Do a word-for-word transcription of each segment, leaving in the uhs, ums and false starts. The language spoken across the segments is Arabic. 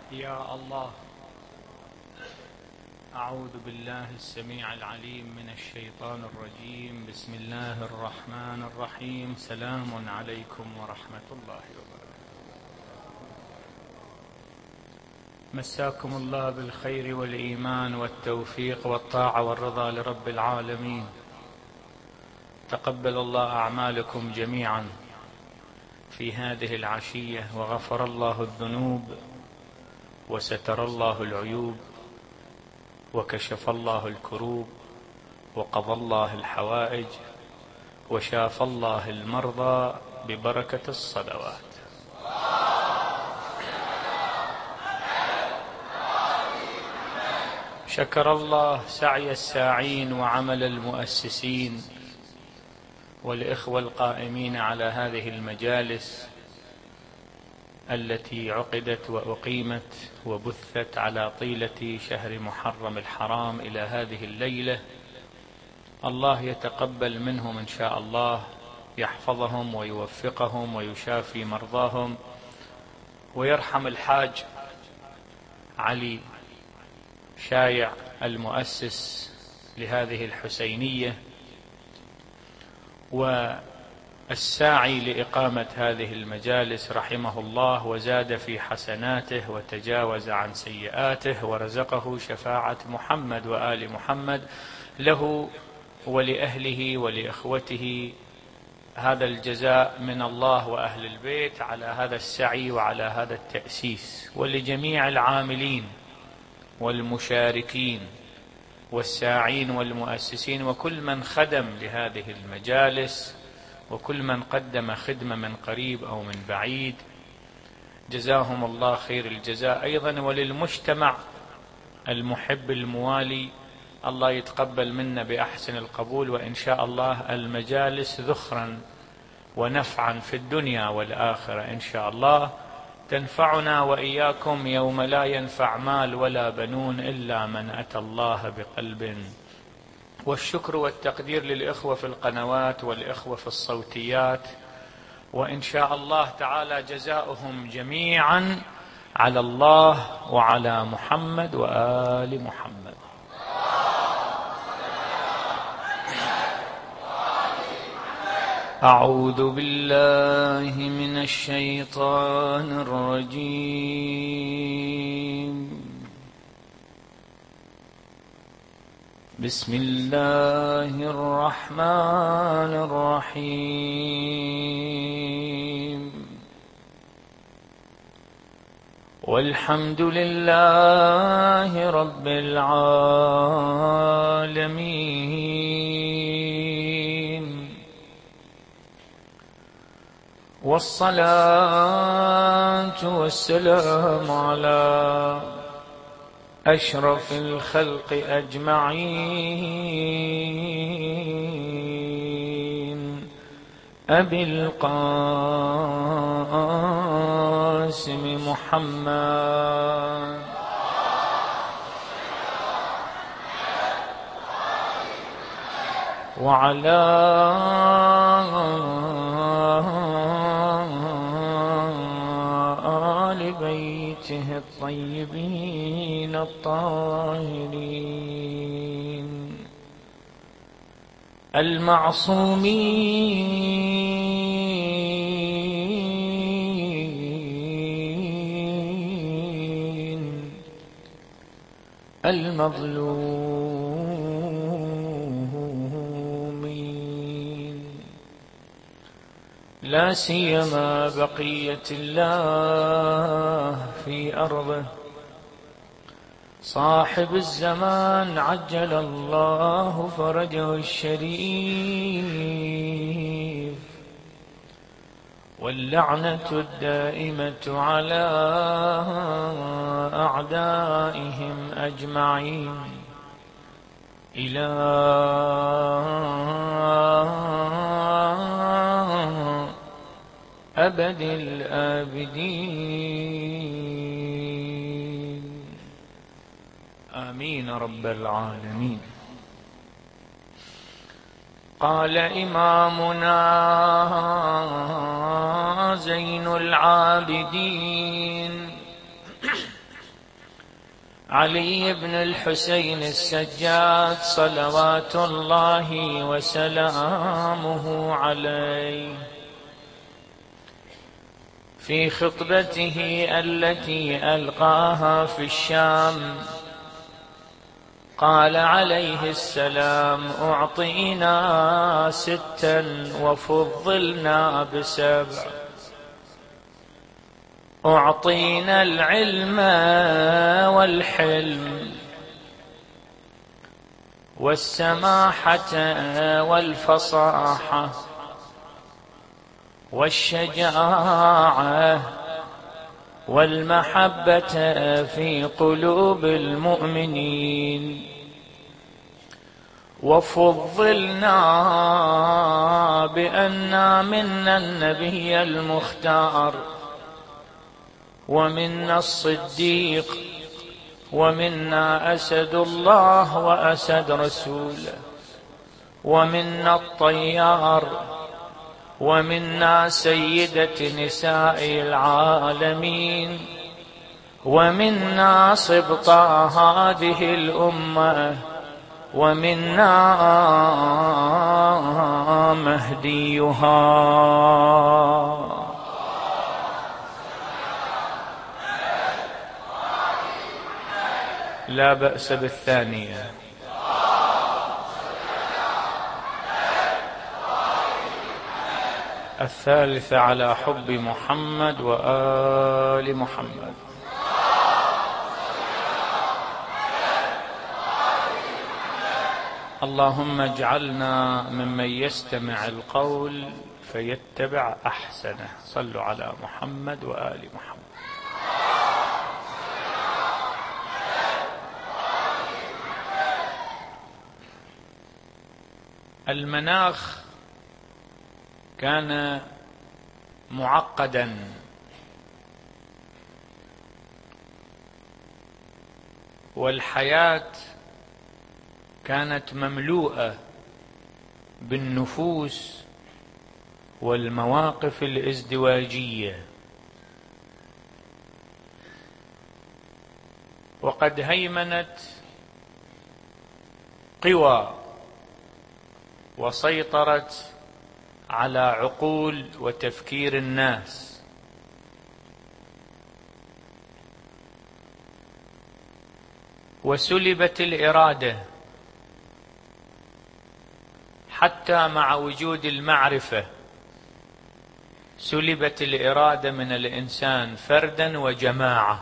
يا الله. أعوذ بالله السميع العليم من الشيطان الرجيم. بسم الله الرحمن الرحيم. سلام عليكم ورحمة الله وبركاته. مساكم الله بالخير والإيمان والتوفيق والطاعة والرضا لرب العالمين. تقبل الله أعمالكم جميعا في هذه العشية، وغفر الله الذنوب، وستر الله العيوب، وكشف الله الكروب، وقضى الله الحوائج، وشاف الله المرضى ببركة الصلوات. شكر الله سعي الساعين وعمل المؤسسين والإخوة القائمين على هذه المجالس التي عقدت وأقيمت وبثت على طيلة شهر محرم الحرام إلى هذه الليلة. الله يتقبل منهم إن شاء الله، يحفظهم ويوفقهم ويشافي مرضاهم، ويرحم الحاج علي شايع المؤسس لهذه الحسينية والساعي لإقامة هذه المجالس رحمه الله، وزاد في حسناته وتجاوز عن سيئاته، ورزقه شفاعة محمد وآل محمد له ولأهله ولإخوته. هذا الجزاء من الله وأهل البيت على هذا السعي وعلى هذا التأسيس، ولجميع العاملين والمشاركين والساعين والمؤسسين، وكل من خدم لهذه المجالس، وكل من قدم خدمة من قريب أو من بعيد، جزاهم الله خير الجزاء. أيضا وللمجتمع المحب الموالي، الله يتقبل منا بأحسن القبول، وإن شاء الله المجالس ذخرا ونفعا في الدنيا والآخرة إن شاء الله، تنفعنا وإياكم يوم لا ينفع مال ولا بنون إلا من أتى الله بقلب. والشكر والتقدير للإخوة في القنوات والإخوة في الصوتيات، وإن شاء الله تعالى جزاؤهم جميعا على الله وعلى محمد وآل محمد. أعوذ بالله من الشيطان الرجيم. بسم الله الرحمن الرحيم. والحمد لله رب العالمين، والصلاة والسلام على أشرف الخلق أجمعين، أبي القاسم محمد وعلى آل بيته الطيبين الطاهرين المعصومين المظلومين، لا سيما بقية الله في أرضه، صاحب الزمان عجل الله فرجه الشريف، واللعنة الدائمة على أعدائهم أجمعين إلى أبد الآبدين، آمين رب العالمين. قال إمامنا زين العابدين علي بن الحسين السجاد صلوات الله وسلامه عليه في خطبته التي ألقاها في الشام قال عليه السلام: أعطينا ستا وفضلنا بسبع، أعطينا العلم والحلم والسماحة والفصاحة والشجاعة والمحبة في قلوب المؤمنين، وفضلنا بأن منا النبي المختار، ومنا الصديق، ومنا أسد الله وأسد رسوله، ومنا الطيار، ومنا سيدة نساء العالمين، ومنا سبط هذه الأمة، ومنا مهديها. لا بأس بالثانية. الثالثة على حب محمد وآل محمد. اللهم اجعلنا ممن يستمع القول فيتبع أحسنه. صلوا على محمد وآل محمد. المناخ كان معقدا، والحياة كانت مملوءة بالنفوس والمواقف الازدواجية، وقد هيمنت قوى وسيطرت على عقول وتفكير الناس، وسلبت الإرادة حتى مع وجود المعرفة، سلبت الإرادة من الإنسان فردا وجماعة،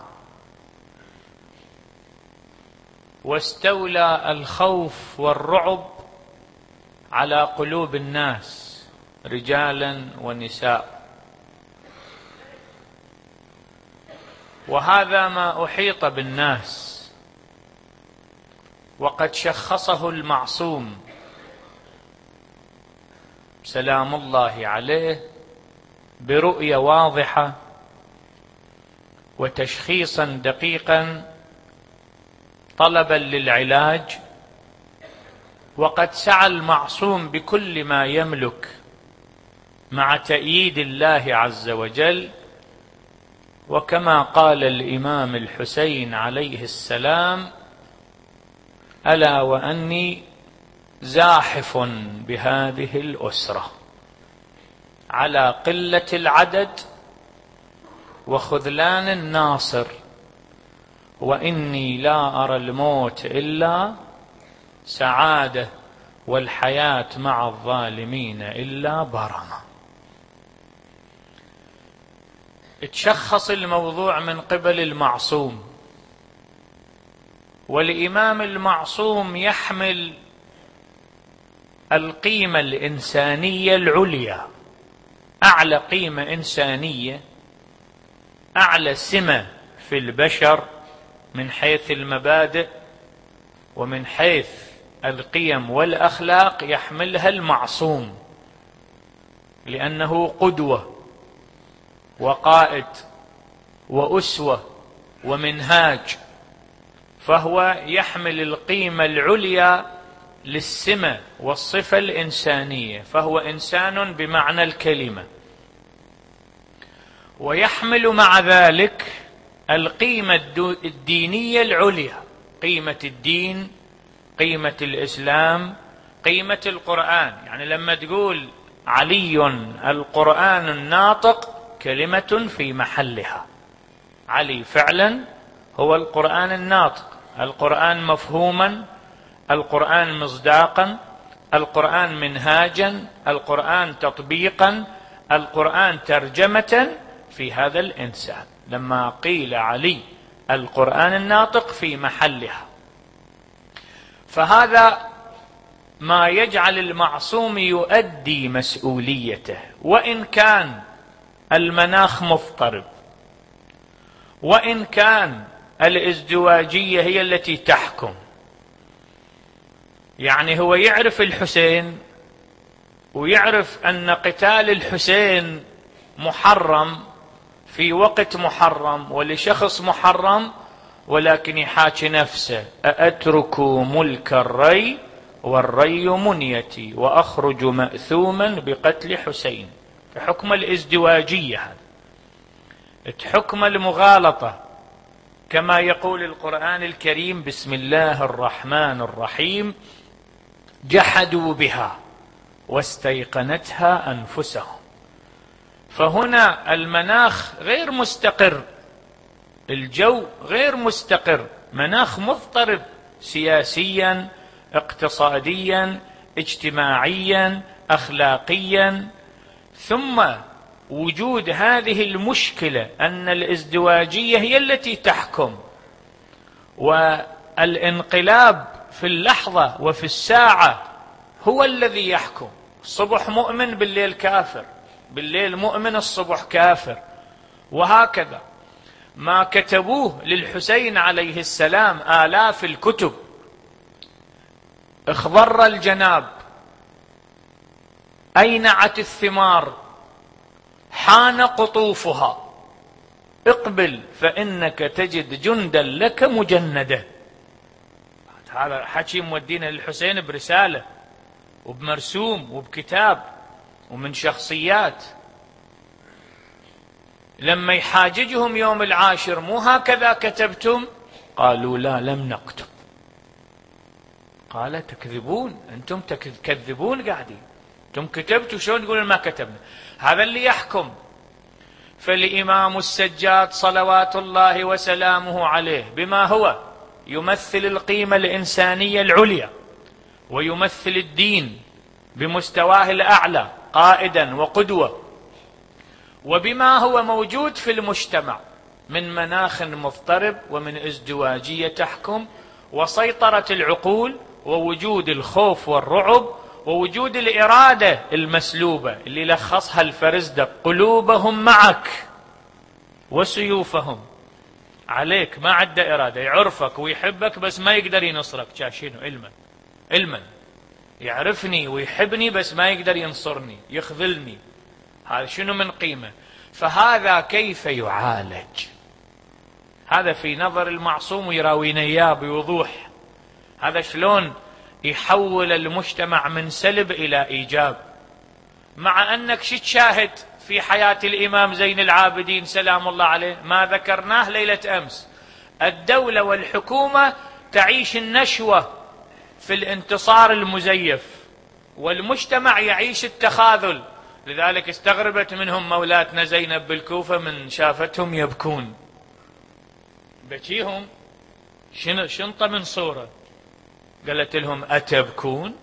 واستولى الخوف والرعب على قلوب الناس رجالا ونساء. وهذا ما أحيط بالناس، وقد شخصه المعصوم سلام الله عليه برؤية واضحة وتشخيصا دقيقا طلبا للعلاج. وقد سعى المعصوم بكل ما يملك مع تأييد الله عز وجل، وكما قال الإمام الحسين عليه السلام: ألا وأني زاحف بهذه الأسرة على قلة العدد وخذلان الناصر، وإني لا أرى الموت إلا سعادة، والحياة مع الظالمين إلا برمة. اتشخص الموضوع من قبل المعصوم، والإمام المعصوم يحمل القيمة الإنسانية العليا، أعلى قيمة إنسانية، أعلى سمة في البشر من حيث المبادئ ومن حيث القيم والأخلاق يحملها المعصوم، لأنه قدوة وقائد وأسوة ومنهاج، فهو يحمل القيمة العليا للسمة والصفة الإنسانية، فهو إنسان بمعنى الكلمة. ويحمل مع ذلك القيمة الدينية العليا، قيمة الدين، قيمة الإسلام، قيمة القرآن. يعني لما تقول علي القرآن الناطق، كلمة في محلها. علي فعلا هو القرآن الناطق، القرآن مفهوما، القرآن مصداقا، القرآن منهاجا، القرآن تطبيقا، القرآن ترجمة في هذا الإنسان. لما قيل علي القرآن الناطق في محلها، فهذا ما يجعل المعصوم يؤدي مسؤوليته، وإن كان المناخ مضطرب، وإن كان الازدواجية هي التي تحكم. يعني هو يعرف الحسين ويعرف أن قتال الحسين محرم في وقت محرم ولشخص محرم، ولكن يحاكي نفسه: أأترك ملك الري والري منيتي وأخرج مأثوما بقتل حسين. حكم الازدواجية هذا، حكم المغالطة، كما يقول القرآن الكريم: بسم الله الرحمن الرحيم، جحدوا بها واستيقنتها أنفسهم. فهنا المناخ غير مستقر، الجو غير مستقر، مناخ مضطرب سياسيا، اقتصاديا، اجتماعيا، أخلاقيا. ثم وجود هذه المشكلة أن الازدواجية هي التي تحكم، والانقلاب في اللحظة وفي الساعة هو الذي يحكم. الصبح مؤمن، بالليل كافر، بالليل مؤمن، الصبح كافر، وهكذا. ما كتبوه للحسين عليه السلام آلاف الكتب: اخضر الجناب، أينعت الثمار، حان قطوفها، اقبل فإنك تجد جندا لك مجندة. هذا حكي مودينا للحسين برسالة وبمرسوم وبكتاب ومن شخصيات. لما يحاججهم يوم العاشر: مو هكذا كتبتم؟ قالوا: لا، لم نكتب. قال: تكذبون، أنتم تكذبون قاعدين، أنتم كتبتوا، شلون تقولون ما كتبنا؟ هذا اللي يحكم. فالإمام السجاد صلوات الله وسلامه عليه، بما هو يمثل القيمة الإنسانية العليا ويمثل الدين بمستواه الأعلى قائدا وقدوة، وبما هو موجود في المجتمع من مناخ مضطرب ومن ازدواجية تحكم وسيطرة العقول ووجود الخوف والرعب ووجود الإرادة المسلوبة اللي لخصها الفرزدق: قلوبهم معك وسيوفهم عليك. ما عنده إرادة، يعرفك ويحبك بس ما يقدر ينصرك. شاشينه علما علما يعرفني ويحبني بس ما يقدر ينصرني، يخذلني. هذا شنو من قيمة؟ فهذا كيف يعالج؟ هذا في نظر المعصوم ويراوينا إياه بوضوح. هذا شلون يحول المجتمع من سلب إلى إيجاب، مع أنك شو تشاهد في حياة الإمام زين العابدين سلام الله عليه؟ ما ذكرناه ليلة أمس. الدولة والحكومة تعيش النشوة في الانتصار المزيف، والمجتمع يعيش التخاذل. لذلك استغربت منهم مولاتنا زينب بالكوفة من شافتهم يبكون، بكيهم شنطة من صورة، قالت لهم: أتبكون؟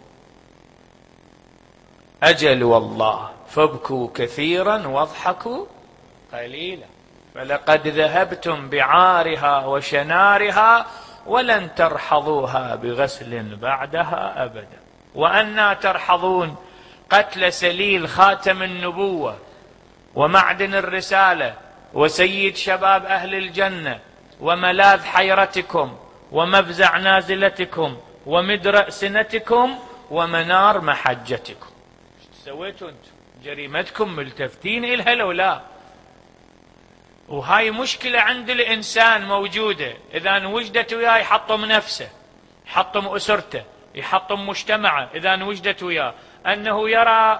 أجل والله، فابكوا كثيرا واضحكوا قليلا، فلقد ذهبتم بعارها وشنارها ولن ترحضوها بغسل بعدها أبدا. وأنا ترحضون قتل سليل خاتم النبوة ومعدن الرسالة وسيد شباب أهل الجنة وملاذ حيرتكم ومفزع نازلتكم ومدرأ سنتكم ومنار محجتكم. سويتوا انتم؟ جريمتكم ملتفتين إلها لو لا؟ وهاي مشكلة عند الإنسان موجودة، إذا وجدت وياه يحطم نفسه، يحطم أسرته، يحطم مجتمعه. إذا وجدت وياه أنه يرى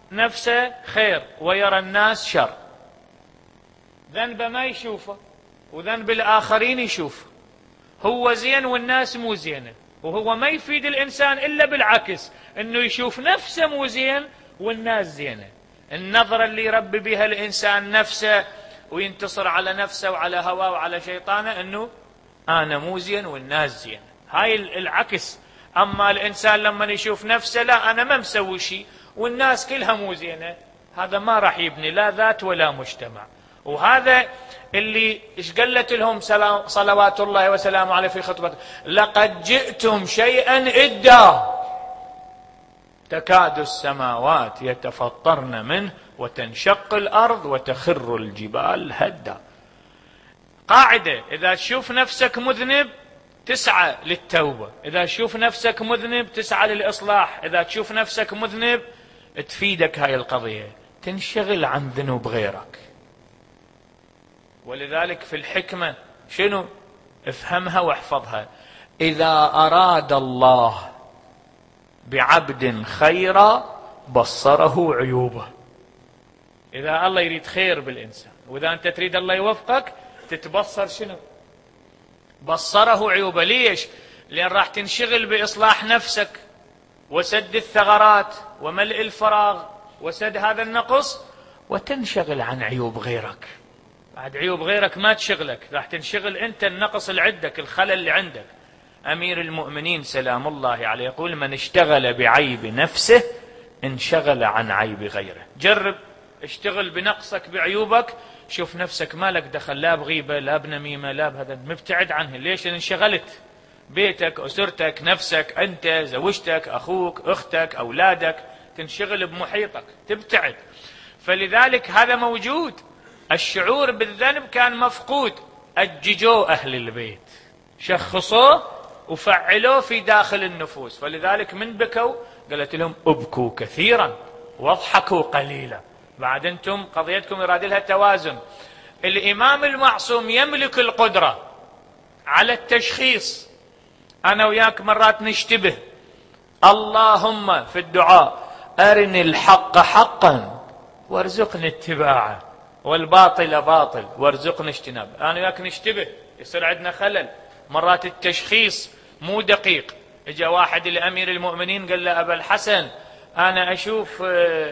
نفسه خير ويرى الناس شر، ذنبه ما يشوفه، وذنب الآخرين يشوف، هو زين والناس مو زينة، وهو ما يفيد الإنسان إلا بالعكس، إنه يشوف نفسه مو زين والناس زينة. النظرة اللي يربي بها الإنسان نفسه وينتصر على نفسه وعلى هواه وعلى شيطانه، إنه أنا مو زين والناس زين، هاي العكس. أما الإنسان لما يشوف نفسه لا أنا ما مسوي شيء والناس كلها مو زينة، هذا ما راح يبني لا ذات ولا مجتمع. وهذا اللي ايش قالت لهم صلوات الله وسلامه عليه في خطبته: لقد جئتم شيئا إدا تكاد السماوات يتفطرن منه وتنشق الأرض وتخر الجبال هدا. قاعدة: إذا تشوف نفسك مذنب تسعى للتوبة، إذا تشوف نفسك مذنب تسعى للإصلاح، إذا تشوف نفسك مذنب تفيدك هاي القضية، تنشغل عن ذنوب غيرك. ولذلك في الحكمة شنو؟ افهمها واحفظها: إذا أراد الله بعبد خيرا بصره عيوبه. إذا الله يريد خير بالإنسان، وإذا أنت تريد الله يوفقك، تتبصر شنو؟ بصره عيوبه. ليش؟ لأن راح تنشغل بإصلاح نفسك وسد الثغرات وملء الفراغ وسد هذا النقص، وتنشغل عن عيوب غيرك. بعد عيوب غيرك ما تشغلك، راح تنشغل أنت النقص اللي عندك، الخلل اللي عندك. أمير المؤمنين سلام الله عليه يقول: من اشتغل بعيب نفسه انشغل عن عيب غيره. جرب اشتغل بنقصك بعيوبك، شوف نفسك مالك دخل لا بغيبة لا بنميمة لا بهذا، مبتعد عنه. ليش؟ انشغلت بيتك، أسرتك، نفسك، أنت، زوجتك، أخوك، أختك، أولادك، تنشغل بمحيطك، تبتعد. فلذلك هذا موجود. الشعور بالذنب كان مفقود، أججوه أهل البيت، شخصوه وفعلوه في داخل النفوس. فلذلك من بكوا قالت لهم: ابكوا كثيرا واضحكوا قليلا. بعد أنتم قضيتكم يراد لها توازن. الإمام المعصوم يملك القدرة على التشخيص. أنا وياك مرات نشتبه، اللهم في الدعاء أرني الحق حقا وارزقني اتباعه والباطل باطل وارزقني اجتنابه. أنا وياك نشتبه، يصير عندنا خلل، مرات التشخيص مو دقيق. اجا واحد لأمير المؤمنين قال له: أبا الحسن أنا أشوف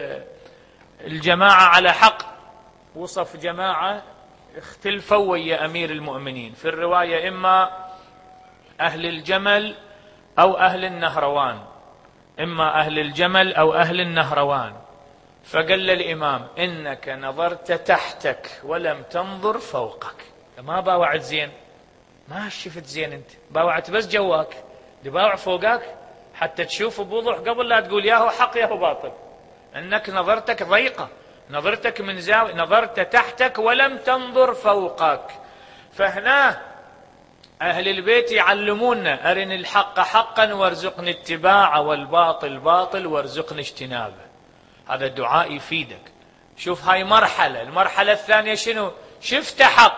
الجماعة على حق. وصف جماعة اختلفوا ويا أمير المؤمنين، في الرواية إما أهل الجمل أو أهل النهروان، إما أهل الجمل أو أهل النهروان. فقال للإمام: إنك نظرت تحتك ولم تنظر فوقك. ما باوعت زين، ما شفت زين، أنت باوعت بس جواك، باوع فوقك حتى تشوف بوضوح قبل لا تقول ياهو حق ياهو باطل. أنك نظرتك ضيقة، نظرتك من زاوية، نظرت تحتك ولم تنظر فوقك. فهنا أهل البيت يعلمونا: أرني الحق حقا وارزقني اتباعه والباطل باطل وارزقني اجتنابه. هذا الدعاء يفيدك. شوف هاي مرحلة. المرحلة الثانية شنو؟ شفت حق،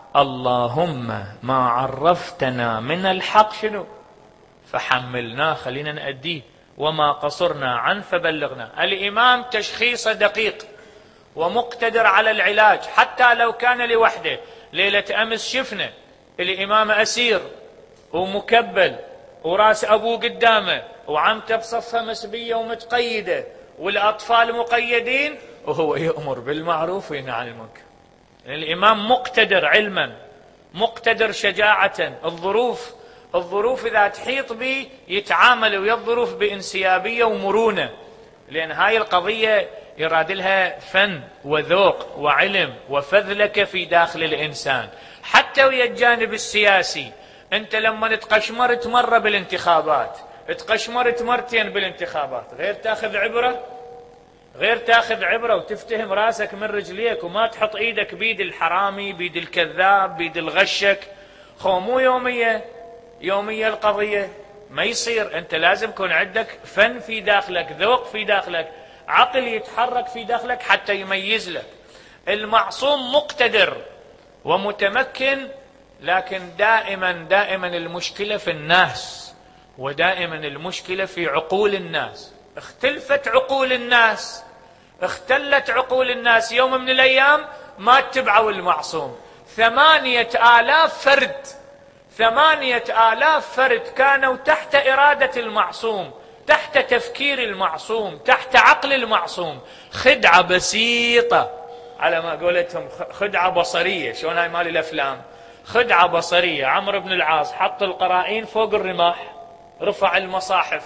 اللهم ما عرفتنا من الحق شنو؟ فحملناه، خلينا نأديه، وما قصرنا عنه فبلغنا. الإمام تشخيصه دقيق ومقتدر على العلاج، حتى لو كان لوحده. ليلة أمس شفنا الإمام أسير ومكبل وراس أبوه قدامه وعمته بصفة مسبية ومتقيدة والأطفال مقيدين، وهو يأمر بالمعروف وينهى عن المنكر. الإمام مقتدر علما، مقتدر شجاعة. الظروف الظروف إذا تحيط به يتعامل ويا الظروف بانسيابية ومرونة، لأن هاي القضية يراد لها فن وذوق وعلم وفذلكة في داخل الإنسان. حتى ويا الجانب السياسي، أنت لما تقشمرت مرة بالانتخابات، تقشمرت مرتين بالانتخابات، غير تاخذ عبرة، غير تاخذ عبرة وتفتهم راسك من رجليك وما تحط ايدك بيد الحرامي، بيد الكذاب، بيد الغشك. خو مو يومية يومية القضية، ما يصير. انت لازم يكون عندك فن في داخلك، ذوق في داخلك، عقل يتحرك في داخلك حتى يميز لك. المعصوم مقتدر ومتمكن، لكن دائما دائما المشكلة في الناس، ودائما المشكلة في عقول الناس. اختلفت عقول الناس، اختلت عقول الناس، يوم من الأيام ما اتبعوا المعصوم، ثمانية آلاف فرد، ثمانية آلاف فرد كانوا تحت إرادة المعصوم، تحت تفكير المعصوم، تحت عقل المعصوم. خدعة بسيطة على ما قولتهم، خدعة بصرية، شلون هاي مال الأفلام، خدعة بصرية. عمرو بن العاص حط القرائن فوق الرماح، رفع المصاحف،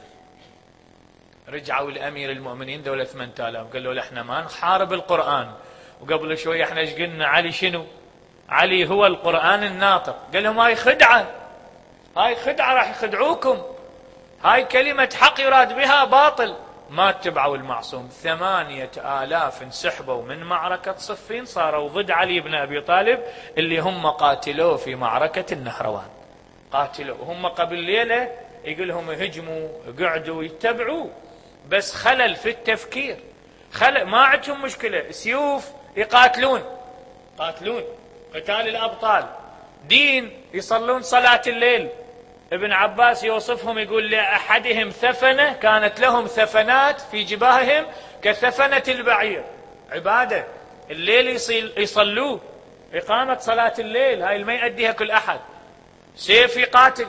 رجعوا الأمير المؤمنين دولة ثمانية آلاف قالوا له احنا ما نحارب القرآن، وقبل شوي احنا ايش قلنا؟ علي شنو؟ علي هو القرآن الناطق. قال لهم هاي خدعة، هاي خدعة راح يخدعوكم، هاي كلمة حق يراد بها باطل. ما اتبعوا المعصوم، ثمانية آلاف انسحبوا من معركة صفين، صاروا ضد علي بن أبي طالب اللي هم قاتلوه في معركة النهروان، قاتلوه. هم قبل ليلة يقول لهم هجموا، قعدوا يتبعوا، بس خلل في التفكير، خلل. ما عندهم مشكلة، سيوف يقاتلون، قاتلون قتال الأبطال، دين يصلون صلاة الليل. ابن عباس يوصفهم يقول لأحدهم ثفنة، كانت لهم ثفنات في جباههم كثفنة البعير، عبادة الليل يصلوه، إقامة صلاة الليل هاي ما يؤديها كل أحد، سيف يقاتل،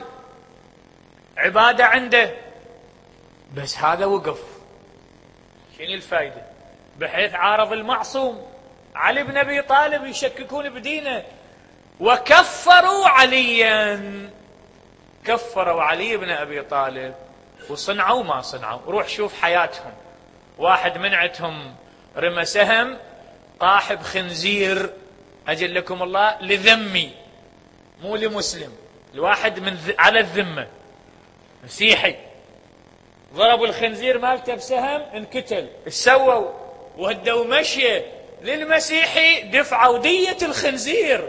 عبادة عنده. بس هذا وقف، شنو الفائدة؟ بحيث عارض المعصوم علي بن أبي طالب، يشككون بدينه، وكفروا عليا، كفروا علي بن أبي طالب وصنعوا ما صنعوا. روح شوف حياتهم، واحد من عندهم رمى سهم طاح بخنزير أجلكم الله لذمي مو لمسلم، الواحد من ذ... على الذمة مسيحي، ضربوا الخنزير مالته بسهم انقتل. ايش سووا؟ وهدوا مشيه للمسيحي، دفعوا دية الخنزير،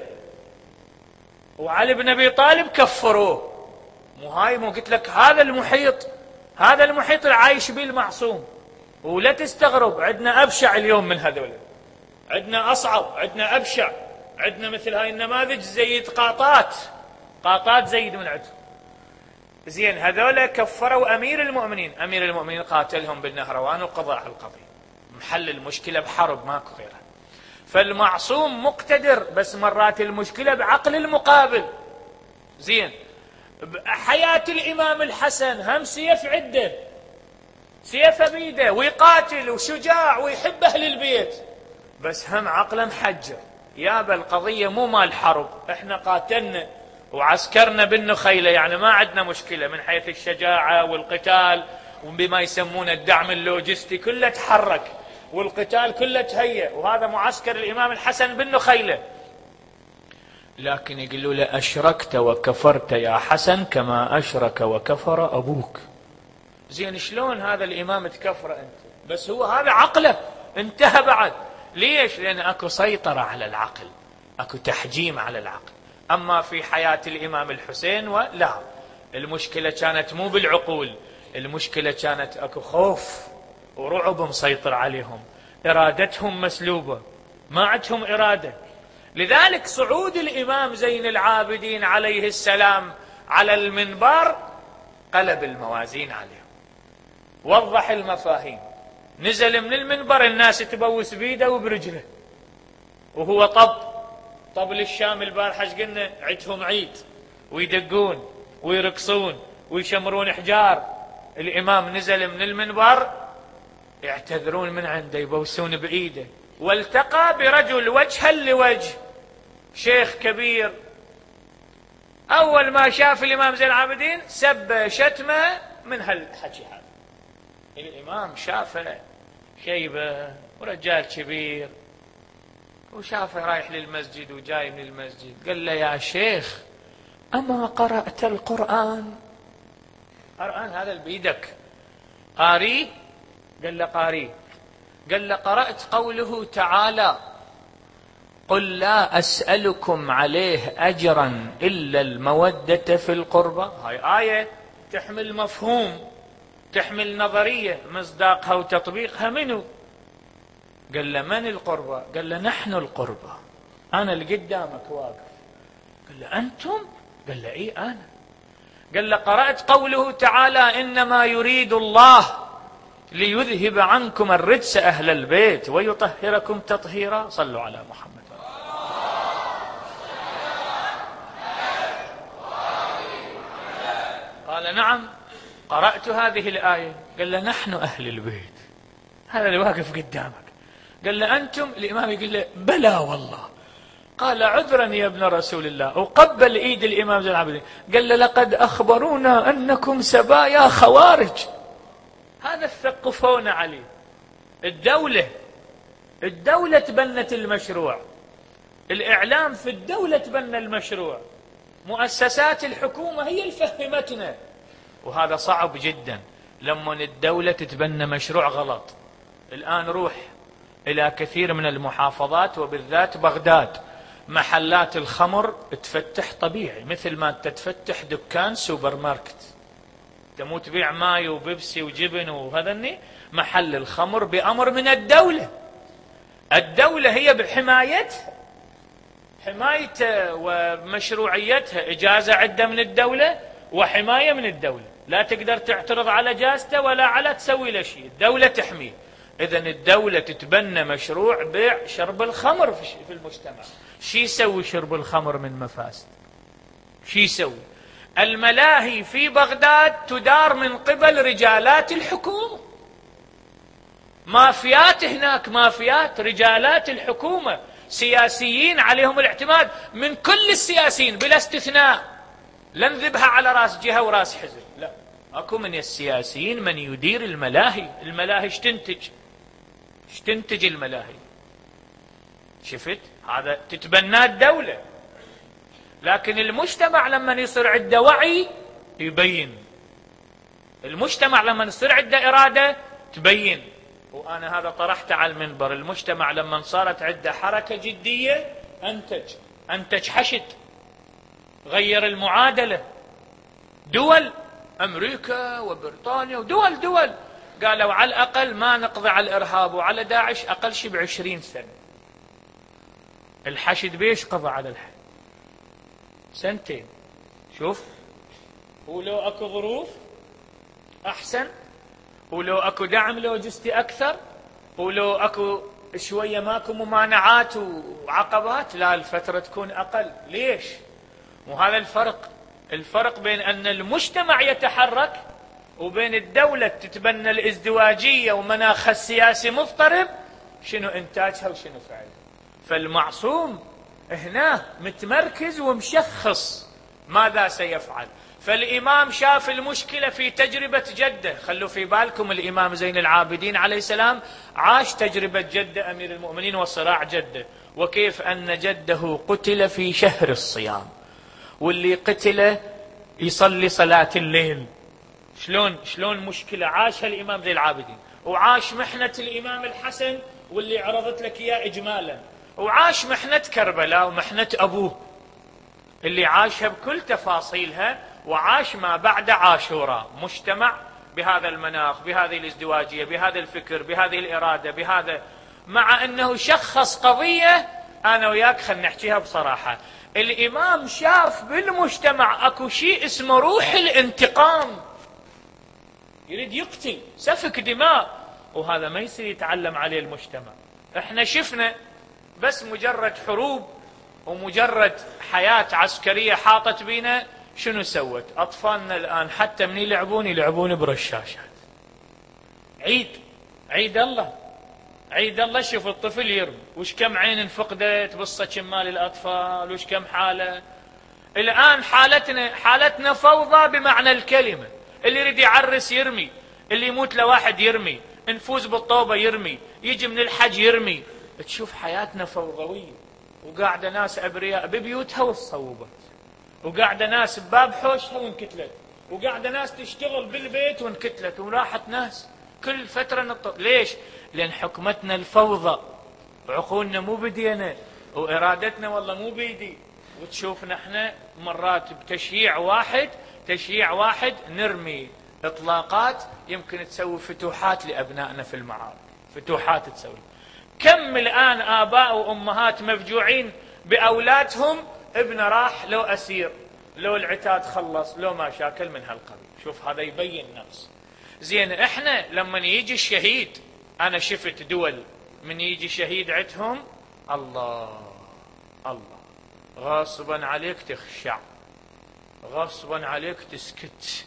وعلي بن أبي طالب كفروه. مو هاي، مو قلت لك هذا المحيط، هذا المحيط العايش به المعصوم. ولا تستغرب، عندنا أبشع اليوم من هذول، عندنا أصعب، عندنا أبشع، عندنا مثل هاي النماذج زيد قاطات، قاطات زيد من عندهم. زين، هذول كفروا أمير المؤمنين، أمير المؤمنين قاتلهم بالنهروان وقضى على القضية، محل المشكلة بحرب ماكو غيرها. فالمعصوم مقتدر، بس مرات المشكلة بعقل المقابل. زين، حياة الإمام الحسن هم سيف عده، سيف بيده ويقاتل وشجاع ويحب أهل البيت، بس هم عقله محجر. يابا القضية مو مال حرب، احنا قاتلنا وعسكرنا بالنخيلة، يعني ما عندنا مشكلة من حيث الشجاعة والقتال، وبما يسمون الدعم اللوجستي كله تحرك، والقتال كله تهيأ، وهذا معسكر الإمام الحسن بالنخيلة. لكن يقولوا له أشركت وكفرت يا حسن كما أشرك وكفر أبوك. زين، شلون هذا الإمام تكفر أنت؟ بس هو هذا عقله انتهى بعد. ليش؟ لأن أكو سيطرة على العقل، أكو تحجيم على العقل. أما في حياة الإمام الحسين ولا، المشكلة كانت مو بالعقول، المشكلة كانت أكو خوف ورعب مسيطر عليهم، إرادتهم مسلوبة، ما عندهم إرادة. لذلك صعود الإمام زين العابدين عليه السلام على المنبر قلب الموازين عليهم، وضح المفاهيم. نزل من المنبر الناس تبوس بيده وبرجله، وهو طب طب للشام البارحة ايش قلنا؟ عندهم عيد ويدقون ويرقصون ويشمرون حجار. الإمام نزل من المنبر يعتذرون من عنده، يبوسون بإيده، والتقى برجل وجها لوجه، شيخ كبير. أول ما شاف الإمام زين العابدين سب شتمه من هالحكي هذا. الإمام شافه شيبة ورجال كبير، وشافه رايح للمسجد وجاي من المسجد، قال له يا شيخ أما قرأت القرآن؟ قرآن هذا بيدك قاري؟ قال له قاري. قال له قرأت قوله تعالى قل لا أسألكم عليه أجرا إلا المودة في القربى؟ هاي آية تحمل مفهوم، تحمل نظرية، مصداقها وتطبيقها منه. قال له من القربى؟ قال له نحن القربى، أنا اللي قدامك واقف. قال له أنتم؟ قال له إيه أنا. قال له قرأت قوله تعالى إنما يريد الله ليذهب عنكم الرجس أهل البيت ويطهركم تطهيرا؟ صلوا على محمد. قال نعم قرأت هذه الآية. قال له نحن أهل البيت، هذا اللي واقف قدامك. قال له أنتم؟ الإمام يقول له بلى والله. قال عذرا يا ابن رسول الله، وقبل ايد الإمام زين العابدين. قال له لقد أخبرونا أنكم سبايا خوارج. هذا الثقفون عليه. الدولة الدولة تبنت المشروع، الإعلام في الدولة تبنى المشروع، مؤسسات الحكومة هي اللي فهمتنا. وهذا صعب جدا لما الدولة تتبنى مشروع غلط. الآن روح إلى كثير من المحافظات وبالذات بغداد، محلات الخمر تفتح طبيعي مثل ما تتفتح دكان سوبر ماركت، تموت بيع ماي وبيبسي وجبن وهذا. محل الخمر بأمر من الدولة، الدولة هي بحمايتها، حمايتها ومشروعيتها، إجازة عدة من الدولة وحماية من الدولة، لا تقدر تعترض على إجازته ولا على تسوي له شيء، الدولة تحميه. إذن الدولة تتبنى مشروع بيع شرب الخمر في المجتمع. شي يسوي شرب الخمر من مفاسد؟ شي يسوي؟ الملاهي في بغداد تدار من قبل رجالات الحكومة، مافيات هناك، مافيات رجالات الحكومة، سياسيين عليهم الاعتماد من كل السياسيين بلا استثناء. لا نذبها على راس جهة وراس حزب، لا، اكو من السياسيين من يدير الملاهي. الملاهي ايش تنتج؟ ايش تنتج الملاهي؟ شفت؟ هذا تتبناه الدولة. لكن المجتمع لما يصير عنده وعي يبين، المجتمع لما يصير عنده إرادة تبين. وأنا هذا طرحته على المنبر. المجتمع لما صارت عنده حركة جدية أنتج أنتج حشد، غير المعادلة. دول أمريكا وبريطانيا ودول دول قالوا على الأقل ما نقضي على الإرهاب وعلى داعش أقل شيء بعشرين سنة. الحشد بيش قضى على الحشد؟ سنتين. شوف، ولو أكو ظروف أحسن، ولو أكو دعم لوجستي أكثر، ولو أكو شوية ماكو ممانعات وعقبات، لا الفترة تكون أقل. ليش؟ وهذا الفرق، الفرق بين أن المجتمع يتحرك وبين الدولة تتبنى الازدواجية ومناخ السياسي مضطرب، شنو إنتاجها وشنو فعلها. فالمعصوم هنا متمركز ومشخص ماذا سيفعل. فالإمام شاف المشكلة في تجربة جده. خلوا في بالكم الإمام زين العابدين عليه السلام عاش تجربة جده أمير المؤمنين وصراع جده، وكيف أن جده قتل في شهر الصيام، واللي قتله يصلي صلاة الليل. شلون شلون مشكلة عاشها الإمام زين العابدين. وعاش محنة الإمام الحسن واللي عرضت لك إياه إجمالا، وعاش محنة كربلاء ومحنة أبوه اللي عاشها بكل تفاصيلها، وعاش ما بعد عاشوراء. مجتمع بهذا المناخ، بهذه الازدواجية، بهذا الفكر، بهذه الإرادة، بهذا، مع أنه شخص قضية. أنا وياك خلنا نحكيها بصراحة، الإمام شاف بالمجتمع أكو شيء اسمه روح الانتقام، يريد يقتل، سفك دماء، وهذا ما يصير يتعلم عليه المجتمع. احنا شفنا بس مجرد حروب ومجرد حياة عسكرية حاطت بينا، شنو سوت؟ أطفالنا الآن حتى من يلعبون يلعبون برشاشات. عيد عيد الله عيد الله شوف الطفل يرمي، وش كم عين انفقدت بصة شمال الأطفال، وش كم حالة. الآن حالتنا حالتنا فوضى بمعنى الكلمة. اللي يريد يعرس يرمي، اللي يموت لواحد يرمي، نفوز بالطوبة يرمي، يجي من الحج يرمي. تشوف حياتنا فوضوية، وقاعدة ناس أبرياء ببيوتها والصوبت، وقاعدة ناس بباب حوشها وانكتلت، وقاعدة ناس تشتغل بالبيت وانكتلت، وراحت ناس كل فترة نط... ليش؟ لأن حكمتنا الفوضى، وعقولنا مو بدينا، وإرادتنا والله مو بيدي. وتشوف نحن مرات بتشييع واحد تشييع واحد نرمي إطلاقات يمكن تسوي فتوحات لأبنائنا في المعارك، فتوحات تسوي. كم الآن آباء وأمهات مفجوعين بأولادهم، ابن راح لو أسير، لو العتاد خلص، لو ما شاكل من هالقبيل. شوف هذا يبين نقص. زين احنا لما يجي الشهيد، أنا شفت دول من يجي شهيد عندهم الله الله غصبا عليك تخشع، غصبا عليك تسكت،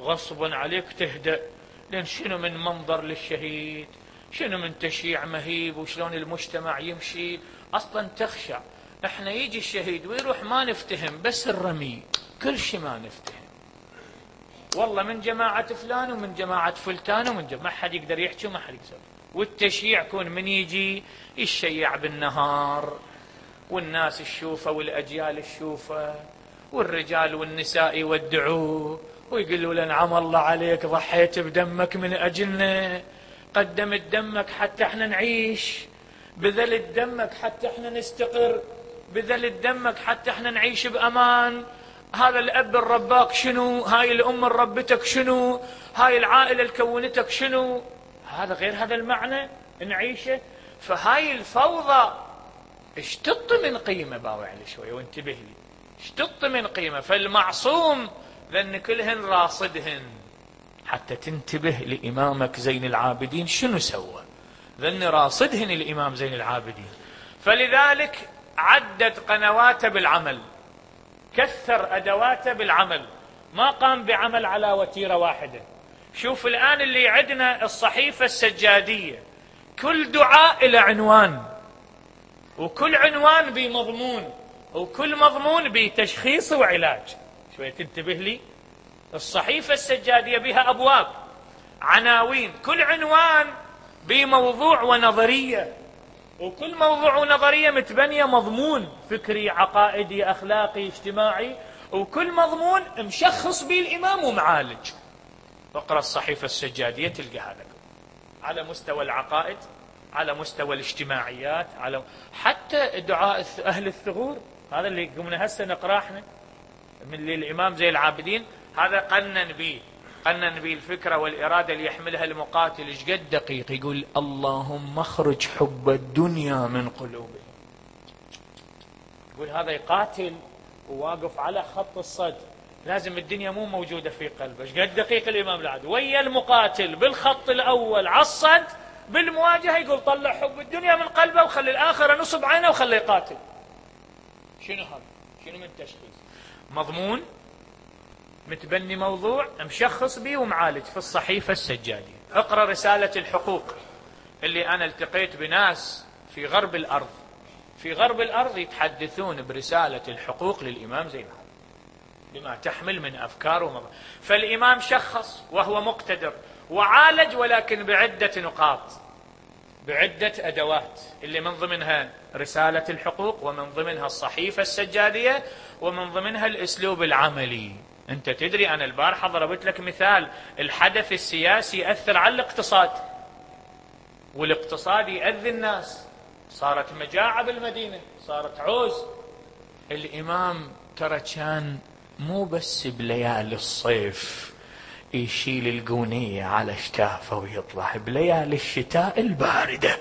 غصبا عليك تهدأ، لأن شنو من منظر للشهيد، شنو من تشييع مهيب، وشلون المجتمع يمشي، أصلا تخشع. احنا يجي الشهيد ويروح ما نفتهم، بس الرمي كل شيء ما نفتهم، والله من جماعة فلان ومن جماعة فلتان ومن جماعة، ما حد يقدر يحكي وما حد يسوي. والتشييع يكون من يجي يشيع بالنهار والناس الشوفة والأجيال الشوفة، والرجال والنساء يودعوه ويقولوا له نعم الله عليك، ضحيت بدمك من أجلنا، قدمت دمك حتى احنا نعيش، بذلت دمك حتى احنا نستقر، بذلت دمك حتى احنا نعيش بأمان. هذا الأب الرباك شنو، هاي الأم الربتك شنو، هاي العائلة الكونتك شنو، هذا غير هذا المعنى نعيشه. فهاي الفوضى اشتط من قيمة، باوع لي شوية وانتبه لي، اشتط من قيمة. فالمعصوم لأن كلهن راصدهن، حتى تنتبه لإمامك زين العابدين شنو سوى، لأن راصدهن الإمام زين العابدين. فلذلك عدد قنواته بالعمل، كثر أدواته بالعمل، ما قام بعمل على وتيرة واحدة. شوف الآن اللي عندنا الصحيفة السجادية، كل دعاء إلى عنوان، وكل عنوان بمضمون، وكل مضمون بتشخيص وعلاج. شوية تنتبه لي، الصحيفة السجادية بها أبواب، عناوين، كل عنوان بموضوع ونظرية، وكل موضوع ونظرية متبنية مضمون فكري عقائدي أخلاقي اجتماعي، وكل مضمون مشخص به الإمام ومعالج. اقرأ الصحيفة السجادية تلقى هذا على مستوى العقائد، على مستوى الاجتماعيات، على حتى دعاء أهل الثغور، هذا اللي قمنا هسه نقرأ احنا من اللي الإمام زي العابدين، هذا قنن به، قنن به الفكرة والإرادة اللي يحملها المقاتل. ايش قد دقيق، يقول اللهم اخرج حب الدنيا من قلوبهم. يقول هذا يقاتل وواقف على خط الصد، لازم الدنيا مو موجودة في قلبه. ايش قد دقيق الإمام العادل، ويا المقاتل بالخط الأول على الصد بالمواجهة، يقول طلع حب الدنيا من قلبه وخلي الآخر نصب عينه وخليه يقاتل. شنو هذا؟ شنو من تشخيص؟ مضمون متبني موضوع مشخص به ومعالج في الصحيفة السجادية. اقرأ رسالة الحقوق، اللي أنا التقيت بناس في غرب الأرض، في غرب الأرض يتحدثون برسالة الحقوق للإمام زين العابدين بما تحمل من أفكار ومضى. فالإمام شخص وهو مقتدر وعالج، ولكن بعدة نقاط، بعدة أدوات، اللي من ضمنها رسالة الحقوق، ومن ضمنها الصحيفة السجادية، ومن ضمنها الأسلوب العملي. أنت تدري أنا البارحة ضربت لك مثال، الحدث السياسي يأثر على الاقتصاد، والاقتصاد يأذي الناس، صارت مجاعة بالمدينة، صارت عوز. الإمام ترى كان مو بس بليالي الصيف يشيل القونية على شتافه ويطلع، بليالي الشتاء الباردة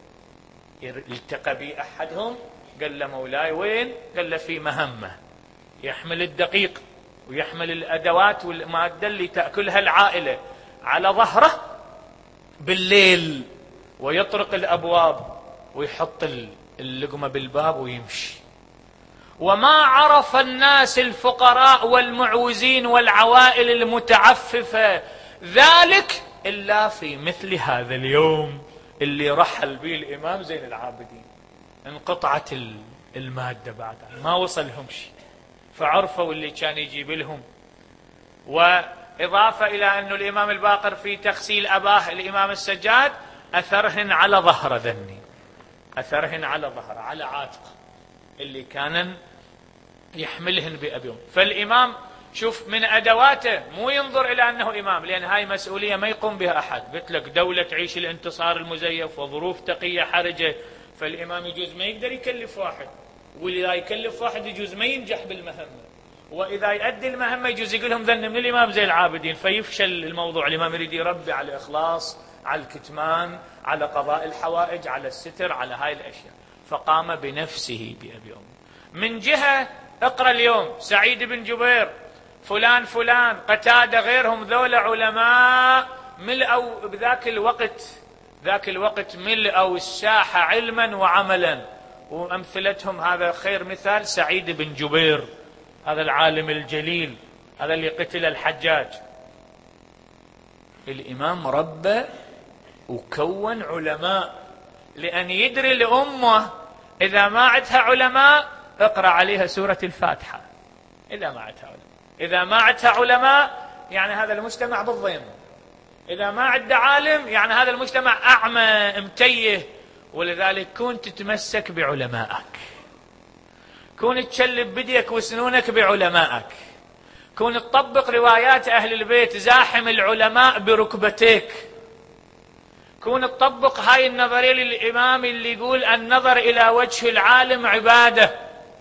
التقى بي أحدهم قال له مولاي وين؟ قال له في مهمة، يحمل الدقيق ويحمل الأدوات والمادة اللي تأكلها العائلة على ظهره بالليل، ويطرق الأبواب ويحط اللقمة بالباب ويمشي. وما عرف الناس الفقراء والمعوزين والعوائل المتعففة ذلك إلا في مثل هذا اليوم اللي رحل به الإمام زين العابدين. انقطعت المادة بعدها، ما وصلهم شيء، فعرفوا اللي كان يجيب لهم. وإضافة إلى أن الإمام الباقر في تغسيل أباه الإمام السجاد أثرهن على ظهر ذني، أثرهن على ظهر على عاتق اللي كان يحملهن بأبيهم. فالإمام شوف من أدواته مو ينظر إلى أنه إمام، لأن هاي مسؤولية ما يقوم بها أحد. قلت لك دولة تعيش الانتصار المزيف وظروف تقية حرجة، فالإمام يجوز ما يقدر يكلف واحد، وإذا يكلف واحد يجوز ما ينجح بالمهمة، وإذا يؤدي المهمة يجوز يقول لهم ذن من الإمام زي العابدين، فيفشل الموضوع. الإمام يريد يربي على الإخلاص، على الكتمان، على قضاء الحوائج، على الستر، على هاي الأشياء، فقام بنفسه بأبي أم. من جهة اقرأ اليوم سعيد بن جبير، فلان فلان، قتادة، غيرهم، ذولا علماء ملأوا بذاك الوقت، ذاك الوقت ملأوا الساحة علما وعملا. وأمثلتهم هذا خير مثال سعيد بن جبير، هذا العالم الجليل، هذا اللي قتل الحجاج، الإمام ربى وكون علماء، لأن يدري الأمة إذا ما عندها علماء اقرأ عليها سورة الفاتحة. إذا ما عندها علماء إذا ما عندها علماء يعني هذا المجتمع بالضيم. إذا ما عنده عالم يعني هذا المجتمع أعمى متيه. ولذلك كن تتمسك بعلمائك، كون تشلب بديك وسنونك بعلمائك، كون تطبق روايات أهل البيت، زاحم العلماء بركبتيك، كون تطبق هاي النظرية للإمام اللي يقول النظر إلى وجه العالم عبادة.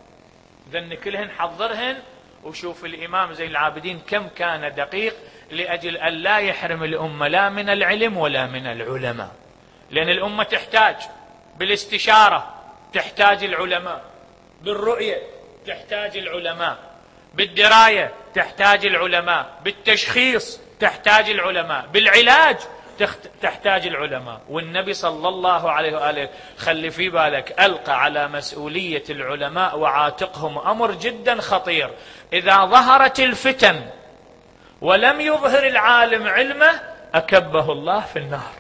ذن كلهن حضرهن وشوف الإمام زين العابدين كم كان دقيق لأجل أن لا يحرم الأمة لا من العلم ولا من العلماء. لأن الأمة تحتاج بالاستشارة، تحتاج العلماء بالرؤية، تحتاج العلماء بالدراية، تحتاج العلماء بالتشخيص، تحتاج العلماء بالعلاج، تحتاج العلماء. والنبي صلى الله عليه وآله خلي في بالك ألقى على مسؤولية العلماء وعاتقهم أمر جدا خطير. إذا ظهرت الفتن ولم يظهر العالم علمه أكبه الله في النار.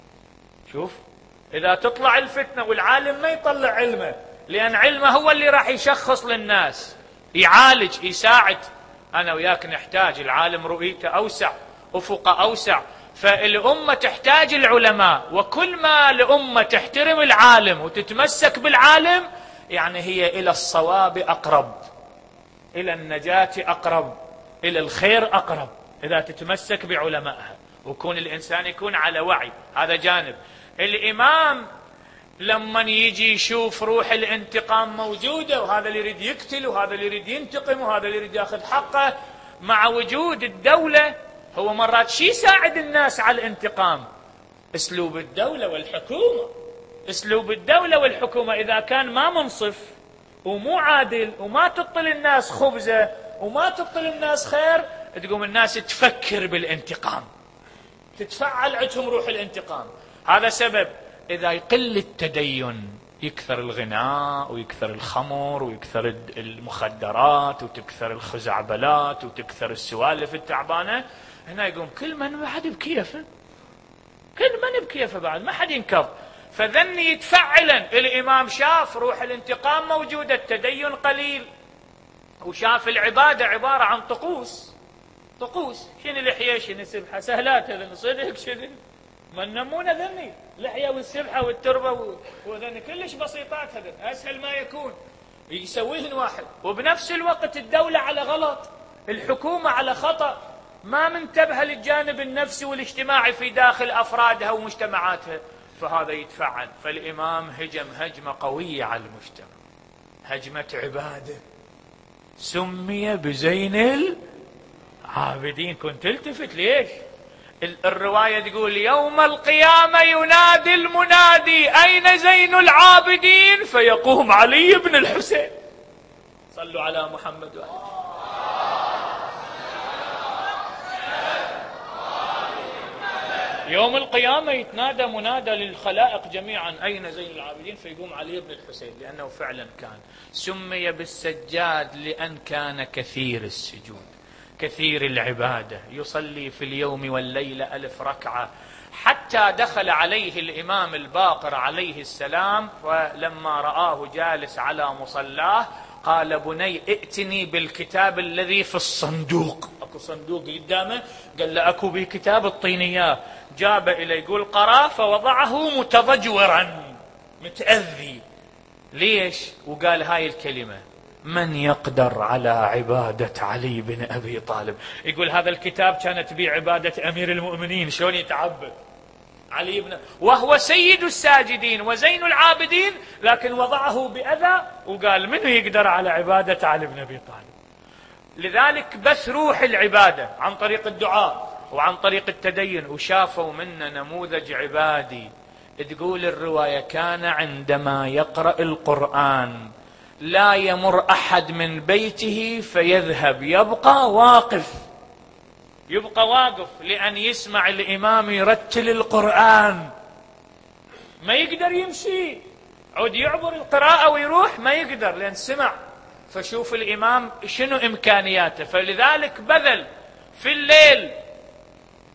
شوف، إذا تطلع الفتنة والعالم ما يطلع علمه، لأن علمه هو اللي راح يشخص للناس، يعالج، يساعد. أنا وياك نحتاج العالم، رؤيته أوسع، أفق أوسع. فالأمة تحتاج العلماء، وكل ما الأمة تحترم العالم وتتمسك بالعالم يعني هي إلى الصواب أقرب، إلى النجاة أقرب، إلى الخير أقرب، إذا تتمسك بعلمائها وكون الإنسان يكون على وعي. هذا جانب. الإمام لما يجي يشوف روح الانتقام موجودة، وهذا اللي يريد يقتل وهذا اللي يريد ينتقم وهذا اللي يريد ياخذ حقه، مع وجود الدولة هو مرات شي يساعد الناس على الانتقام؟ اسلوب الدولة والحكومة. اسلوب الدولة والحكومة إذا كان ما منصف ومو عادل وما تطل الناس خبزة وما تطل الناس خير، تقوم الناس تفكر بالانتقام، تتفعل عندهم روح الانتقام. هذا سبب إذا يقل التدين يكثر الغناء ويكثر الخمر ويكثر المخدرات وتكثر الخزعبلات وتكثر السوالف التعبانة. هنا يقوم كل من بعد بكيفه، كل من بكيفه بعد ما حد ينكر. فذني يتفعلا. الإمام شاف روح الانتقام موجودة، التدين قليل، وشاف العبادة عبارة عن طقوس. طقوس شنو لحية شنو سبحة، سهلات هذا صدق شنو ما نمونا ذني لحية والسبحة والتربة وذني كلش بسيطات، هذا أسهل ما يكون يسويهن واحد. وبنفس الوقت الدولة على غلط، الحكومة على خطأ، ما منتبهة للجانب النفسي والاجتماعي في داخل أفرادها ومجتمعاتها، فهذا يتفعل. فالإمام هجم هجمة قوية على المجتمع، هجمة عبادة، سمي بزين العابدين. كنت التفت ليش؟ الرواية تقول يوم القيامة ينادي المنادي أين زين العابدين؟ فيقوم علي بن الحسين. صلوا على محمد وآله. يوم القيامة يتنادى منادى للخلائق جميعا أين زين العابدين؟ فيقوم علي بن الحسين، لأنه فعلا كان. سمي بالسجاد لأن كان كثير السجود، كثير العبادة، يصلي في اليوم والليلة ألف ركعة. حتى دخل عليه الإمام الباقر عليه السلام، ولما رآه جالس على مصلاه قال بني ائتني بالكتاب الذي في الصندوق. اكو صندوق قدامه، قال له اكو بكتاب الطينيات. جاب اليه يقول قرأ، فوضعه متضجورا متأذي. ليش؟ وقال هاي الكلمة من يقدر على عبادة علي بن أبي طالب. يقول هذا الكتاب كانت به عبادة أمير المؤمنين، شلون يتعبد علي بن، وهو سيد الساجدين وزين العابدين، لكن وضعه بأذى وقال من يقدر على عبادة علي بن أبي طالب. لذلك بث روح العبادة عن طريق الدعاء وعن طريق التدين، وشافوا منا نموذج عبادي. تقول الرواية كان عندما يقرأ القرآن لا يمر أحد من بيته فيذهب، يبقى واقف، يبقى واقف لأن يسمع الإمام يرتل القرآن. ما يقدر يمشي، عود يعبر القراءة ويروح، ما يقدر لأن سمع. فشوف الإمام شنو إمكانياته. فلذلك بذل في الليل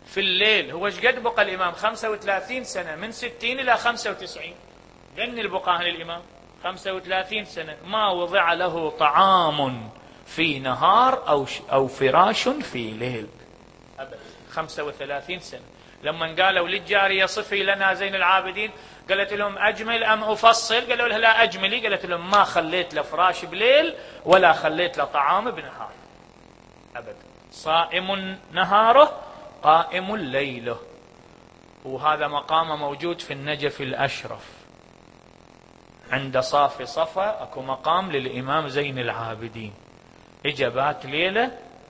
في الليل. هو ايش قد بقى الإمام؟ خمسة وثلاثين سنة، من ستين إلى خمسة وتسعين. قن البقاء للإمام خمسة وثلاثين سنة، ما وضع له طعام في نهار أو أو فراش في ليل أبدا. خمسة وثلاثين سنة. لما قالوا للجارية صفي لنا زين العابدين، قالت لهم أجمل أم أفصل؟ قالوا لها لا أجملي. قالت لهم ما خليت له فراش بليل ولا خليت له طعام بنهار أبدا. صائم نهاره قائم ليله. وهذا مقام موجود في النجف الأشرف عند صاف صفا، أكو مقام للإمام زين العابدين. إجابات ليلة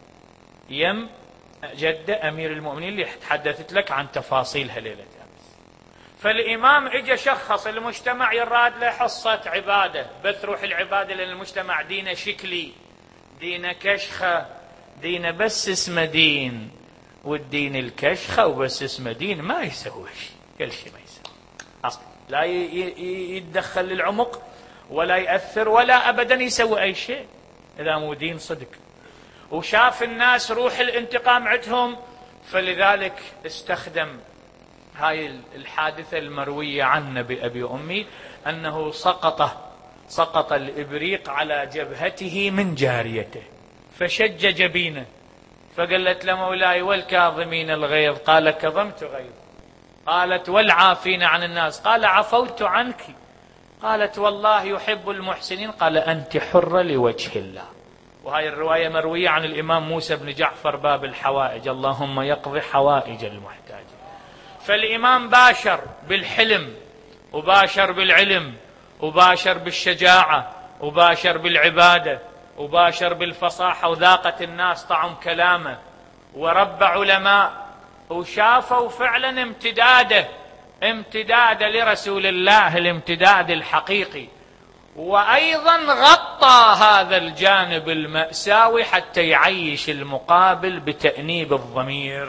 يم جدة أمير المؤمنين اللي تحدثت لك عن تفاصيلها ليلة أمس. فالإمام إجا شخص المجتمع يراد له حصة عبادة، بث روح العبادة، لأن المجتمع دينه شكلي، دينه كشخة، دينه بس اسمه دين، والدين الكشخة وبس اسمه دين ما يسوي شيء، كل شيء ما يسوي أصلا، لا يتدخل للعمق ولا يأثر ولا أبدا يسوي أي شيء إذا مو دين صدق. وشاف الناس روح الانتقام عندهم، فلذلك استخدم هاي الحادثة المروية عنه بأبي أمي، أنه سقط سقط الإبريق على جبهته من جاريته فشج جبينه، فقالت له مولاي والكاظمين الغيظ، قال كظمت غيظ. قالت والعافين عن الناس، قال عفوت عنك. قالت والله يحب المحسنين، قال أنت حرة لوجه الله. وهاي الرواية مروية عن الإمام موسى بن جعفر باب الحوائج، اللهم يقضي حوائج المحتاج. فالإمام باشر بالحلم، وباشر بالعلم، وباشر بالشجاعة، وباشر بالعبادة، وباشر بالفصاحة، وذاقت الناس طعم كلامه، ورب علماء، وشافوا فعلا امتداده امتداد لرسول الله، الامتداد الحقيقي. وأيضا غطى هذا الجانب المأساوي حتى يعيش المقابل بتأنيب الضمير،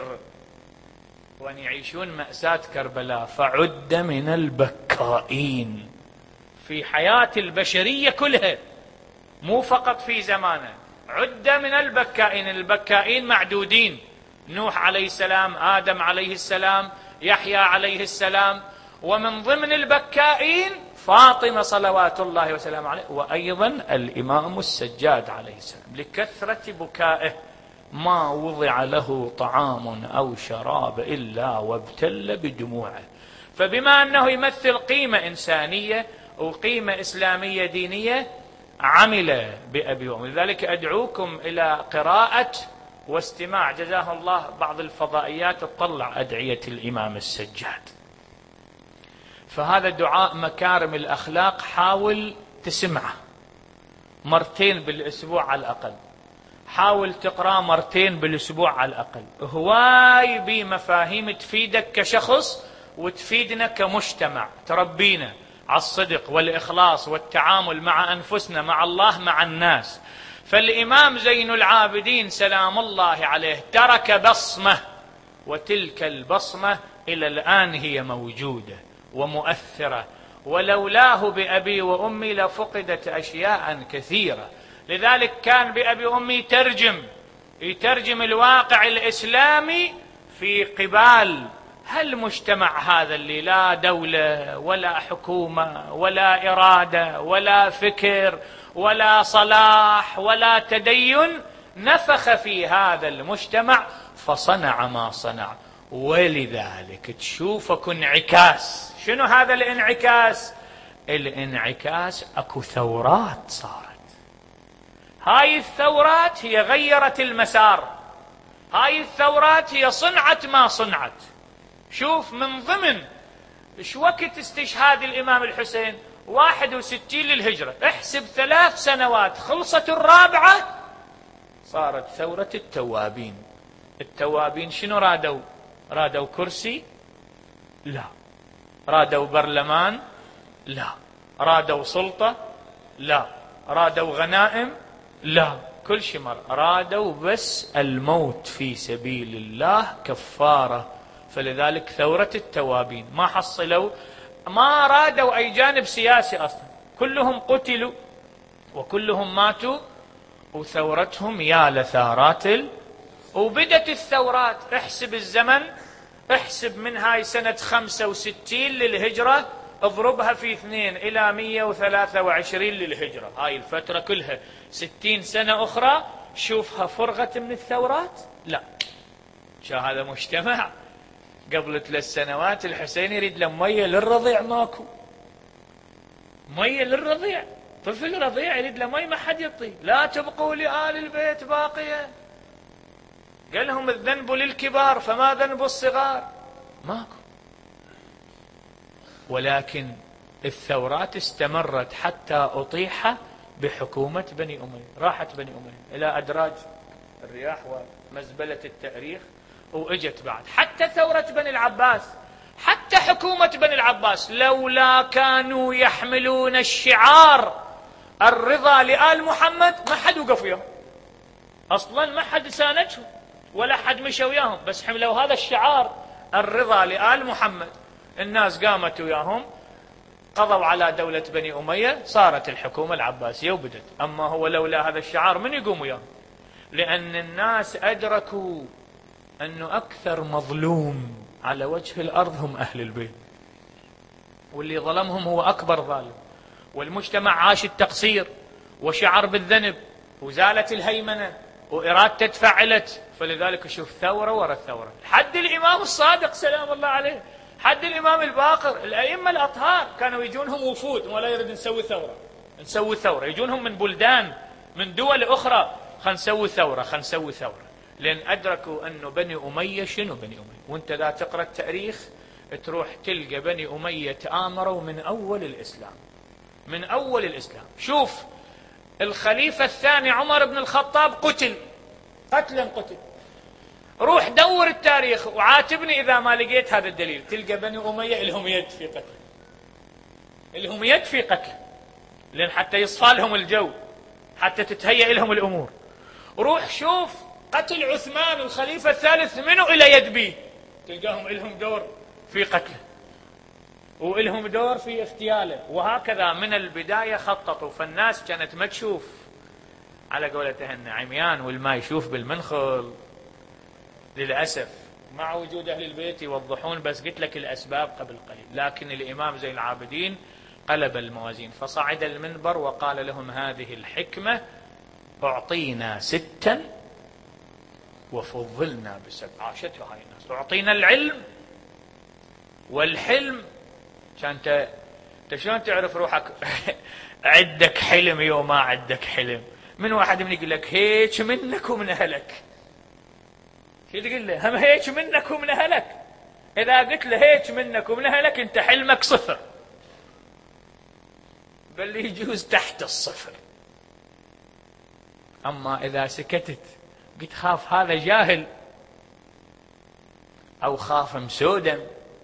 وأن يعيشون مأساة كربلاء. فعد من البكائين في حياة البشرية كلها، مو فقط في زمانه. عد من البكائين، البكائين معدودين، نوح عليه السلام، آدم عليه السلام، يحيى عليه السلام، ومن ضمن البكائين فاطمة صلوات الله وسلامه عليه، وأيضا الإمام السجاد عليه السلام. لكثرة بكائه ما وضع له طعام أو شراب إلا وابتل بدموعه. فبما أنه يمثل قيمة إنسانية وقيمة إسلامية دينية، عمل بأبي وأمي. لذلك أدعوكم إلى قراءة واستماع جزاه الله بعض الفضائيات تطلع أدعية الإمام السجاد. فهذا دعاء مكارم الأخلاق، حاول تسمعه مرتين بالأسبوع على الأقل، حاول تقرأ مرتين بالأسبوع على الأقل. هواي بمفاهيم تفيدك كشخص وتفيدنا كمجتمع، تربينا على الصدق والإخلاص والتعامل مع أنفسنا، مع الله، مع الناس. فالإمام زين العابدين سلام الله عليه ترك بصمة، وتلك البصمة إلى الآن هي موجودة ومؤثرة، ولولاه بأبي وأمي لفقدت أشياء كثيرة. لذلك كان بأبي وأمي ترجم يترجم الواقع الإسلامي في قبال هالمجتمع هذا اللي لا دولة ولا حكومة ولا إرادة ولا فكر ولا صلاح ولا تدين، نفخ في هذا المجتمع فصنع ما صنع. ولذلك تشوفك انعكاس. شنو هذا الانعكاس؟ الانعكاس اكو ثورات صارت، هاي الثورات هي غيرت المسار، هاي الثورات هي صنعت ما صنعت. شوف من ضمن ايش وقت استشهاد الإمام الحسين واحد وستين للهجرة، احسب ثلاث سنوات، خلصت الرابعة صارت ثورة التوابين. التوابين شنو رادوا؟ رادوا كرسي؟ لا. رادوا برلمان؟ لا. رادوا سلطة؟ لا. رادوا غنائم؟ لا. كل شيء مر. رادوا بس الموت في سبيل الله كفارة. فلذلك ثورة التوابين ما حصلوا، ما رادوا أي جانب سياسي أصلا، كلهم قتلوا وكلهم ماتوا. وثورتهم يا لثارات وبدت الثورات. احسب الزمن، احسب من هاي سنة خمسة وستين للهجرة، اضربها في اثنين إلى مئة وثلاثة وعشرين للهجرة، هاي الفترة كلها ستين سنة أخرى. شوفها فرغت من الثورات؟ لا. شو هذا مجتمع قبل ثلاث سنوات الحسين يريد له مية للرضيع، ماكو مية للرضيع، طفل رضيع يريد له مي ما حد يعطيه. لا تبقوا لآل البيت باقية. قال لهم الذنب للكبار فما ذنب الصغار؟ ماكو. ولكن الثورات استمرت حتى أطيح بحكومة بني أمية. راحت بني أمية إلى أدراج الرياح ومزبلة التاريخ، وإجت بعد حتى ثورة بني العباس، حتى حكومة بني العباس لولا كانوا يحملون الشعار الرضا لآل محمد ما حد وقف وياهم أصلا، ما حد ساندهم ولا حد مشى وياهم، بس حملوا هذا الشعار الرضا لآل محمد. الناس قامت وياهم، قضوا على دولة بني أمية، صارت الحكومة العباسية وبدت. أما هو لولا هذا الشعار من يقوم وياهم؟ لأن الناس أدركوا أنه أكثر مظلوم على وجه الأرض هم أهل البيت، واللي ظلمهم هو أكبر ظالم، والمجتمع عاش التقصير وشعر بالذنب، وزالت الهيمنة وإرادته تفعلت. فلذلك شوف ثورة ورا الثورة، حد الإمام الصادق سلام الله عليه، حد الإمام الباقر، الأئمة الأطهار كانوا يجونهم وفود، ولا يريد نسوي ثورة نسوي ثورة، يجونهم من بلدان من دول أخرى، خل نسوي ثورة خل نسوي ثورة، لأن أدركوا أنه بني أمية شنو بني أمية. وانت ذا تقرأ التاريخ تروح تلقى بني أمية تآمروا من أول الإسلام، من أول الإسلام. شوف الخليفة الثاني عمر بن الخطاب قتل قتلا قتل، روح دور التاريخ وعاتبني إذا ما لقيت هذا الدليل. تلقى بني أمية لهم يد في قتل، لهم يد في قتل، لأن حتى يصفى لهم الجو، حتى تتهيأ لهم الأمور. روح شوف قتل عثمان الخليفة الثالث منه إلى يد بيه، تلقاهم لهم دور في قتله وإلهم دور في اغتياله، وهكذا من البداية خططوا. فالناس كانت ما تشوف، على قولتهن عميان والما يشوف بالمنخل للأسف، مع وجود أهل البيت يوضحون، بس قلت لك الأسباب قبل قليل. لكن الإمام زين العابدين قلب الموازين، فصعد المنبر وقال لهم هذه الحكمة: أعطينا ستا وفضلنا بسبع. عاشتها هاي الناس، أعطينا العلم والحلم. كانت انت شلون تعرف روحك عندك حلم يوم ما عندك حلم؟ من واحد من يقول لك هيك منك ومن أهلك، شو تقول له؟ هم هيك منك ومن أهلك. إذا قلت له هيك منك ومن أهلك أنت حلمك صفر، بل يجوز تحت الصفر. أما إذا سكتت قلت خاف هذا جاهل، أو خاف مسودم،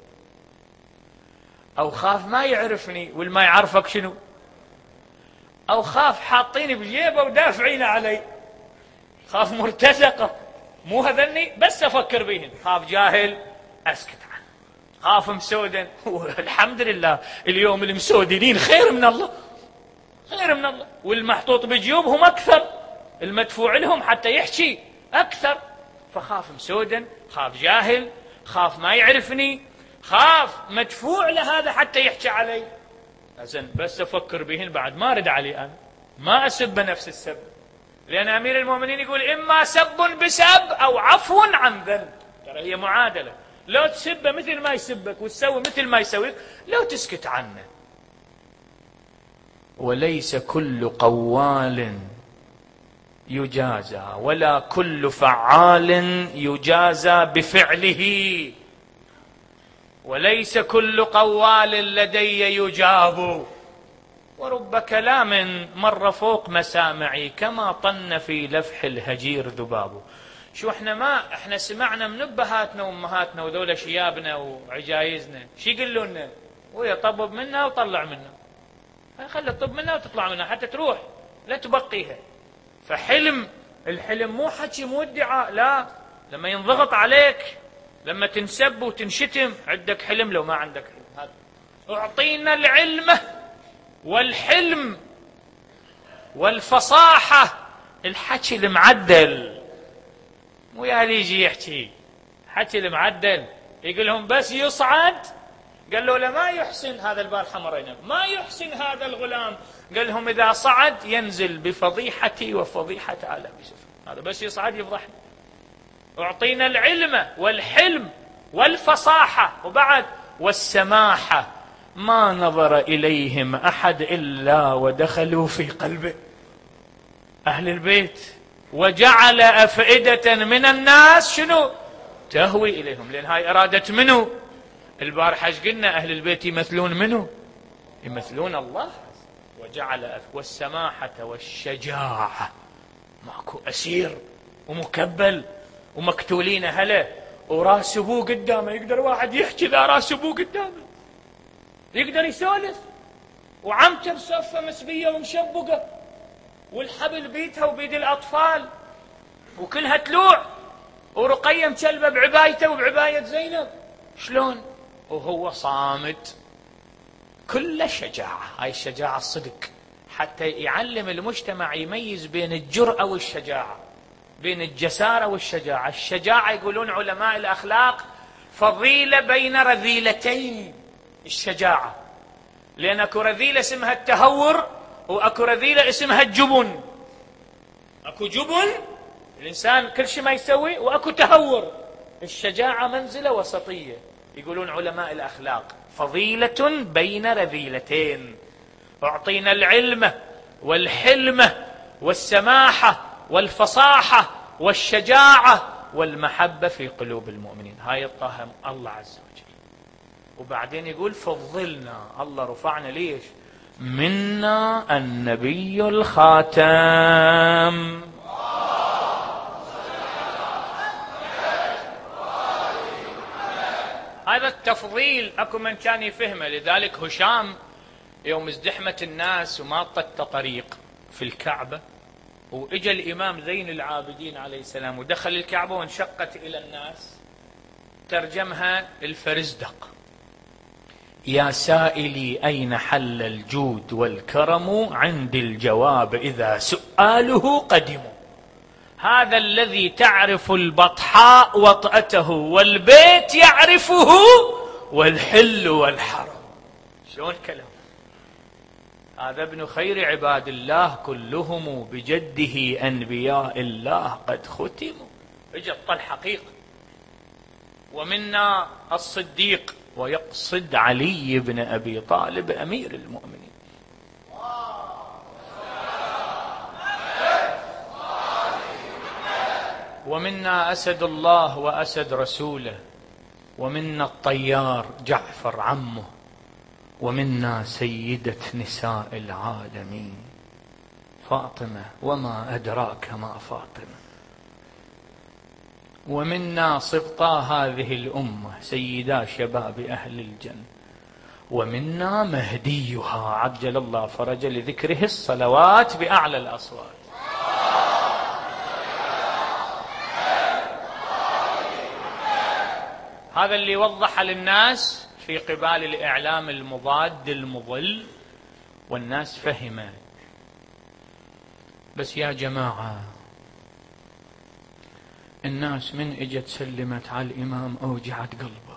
أو خاف ما يعرفني، والما يعرفك شنو، أو خاف حاطيني بجيبه ودافعين علي، خاف مرتزقة، مو هذني بس أفكر بيهن. خاف جاهل أسكت عنه، خاف مسودن الحمد لله اليوم المسودنين خير من الله، خير من الله، والمحطوط بجيوبهم أكثر، المدفوع لهم حتى يحكي أكثر. فخاف مسودن، خاف جاهل، خاف ما يعرفني، خاف مدفوع لهذا حتى يحكي علي. أزن بس أفكر بهن بعد ما رد علي، أنا ما أسب نفس السب، لأن أمير المؤمنين يقول إما سب بسب أو عفو عن ذنب. ترى هي معادلة، لو تسبه مثل ما يسبك وتسوي مثل ما يسويك، لو تسكت عنه. وليس كل قوال يجازى ولا كل فعال يجازى بفعله، وليس كل قوال لدي يجاب، ورب كلام مر فوق مسامعي كما طن في لفح الهجير ذباب. شو احنا ما احنا سمعنا من ابهاتنا وامهاتنا وذولا شيابنا وعجايزنا شو يقولوا لنا؟ ويا طبب منها وطلع منها، خلي تطب منها وتطلع منها حتى تروح لا تبقيها. فحلم، الحلم مو حكي مو ادعاء، لا، لما ينضغط عليك، لما تنسب وتنشتم عندك حلم، لو ما عندك حلم. اعطينا العلم والحلم والفصاحة، الحكي المعدل، مو يالي يجي يحكي حكي المعدل، يقول لهم بس يصعد. قال له لا ما يحسن هذا البارحة مرينا، ما يحسن هذا الغلام. قال لهم إذا صعد ينزل بفضيحتي وفضيحة آل أبي سفيان، هذا بس يصعد يفضحنا. أعطينا العلم والحلم والفصاحة وبعد والسماحة، ما نظر إليهم أحد إلا ودخلوا في قلبه. أهل البيت وجعل أفئدة من الناس شنو تهوي إليهم، لأن هاي إرادة منه. البارحة ايش قلنا؟ أهل البيت يمثلون منه، يمثلون الله. وجعل أف... والسماحة والشجاعة، ماكو أسير ومكبل ومقتولين هلا وراس ابوه قدامه. يقدر واحد يحكي ذا راس ابوه قدامه، يقدر يسولف، وعمته بصفه مسبيه ومشبقه، والحبل بيتها وبيد الاطفال وكلها تلوع، ورقيه مشلبه بعبايته وبعبايه زينب. شلون وهو صامت؟ كل شجاعه. هاي الشجاعه الصدق، حتى يعلم المجتمع يميز بين الجرأة والشجاعة، بين الجسارة والشجاعة. الشجاعة يقولون علماء الأخلاق فضيلة بين رذيلتين. الشجاعة لأن أكو رذيلة اسمها التهور، وأكو رذيلة اسمها الجبن. أكو جبن الإنسان كل شيء ما يسوي، وأكو تهور. الشجاعة منزلة وسطية، يقولون علماء الأخلاق فضيلة بين رذيلتين. أعطينا العلم والحلم والسماحة والفصاحة والشجاعة والمحبة في قلوب المؤمنين. هاي الطاهم الله عز وجل. وبعدين يقول فضلنا، الله رفعنا. ليش؟ منا النبي الخاتم. هذا التفضيل اكو من كان يفهمه. لذلك هشام يوم ازدحمت الناس وماطت طريق في الكعبة، واجا الامام زين العابدين عليه السلام ودخل الكعبة وانشقت الى الناس، ترجمها الفرزدق: يا سائلي أين حل الجود والكرم، عند الجواب إذا سؤاله قدموا. هذا الذي تعرف البطحاء وطأته، والبيت يعرفه، والحل والحرم. شلون كلام هذا؟ ابن خير عباد الله كلهم بجده أنبياء الله قد ختموا. اجت طل حقيقة. ومنا الصديق، ويقصد علي بن أبي طالب أمير المؤمنين. ومنا أسد الله وأسد رسوله. ومنا الطيار جعفر عمه. ومنا سيدة نساء العالمين فاطمة، وما أدراك ما فاطمة. ومنا سبطا هذه الأمة سيدا شباب أهل الجنة. ومنا مهديها عجل الله فرج لذكره الصلوات بأعلى الأصوات. هذا اللي وضح للناس في قبال الإعلام المضاد المضل، والناس فهمت. بس يا جماعة، الناس من اجت سلمت على الإمام أوجعت قلبه،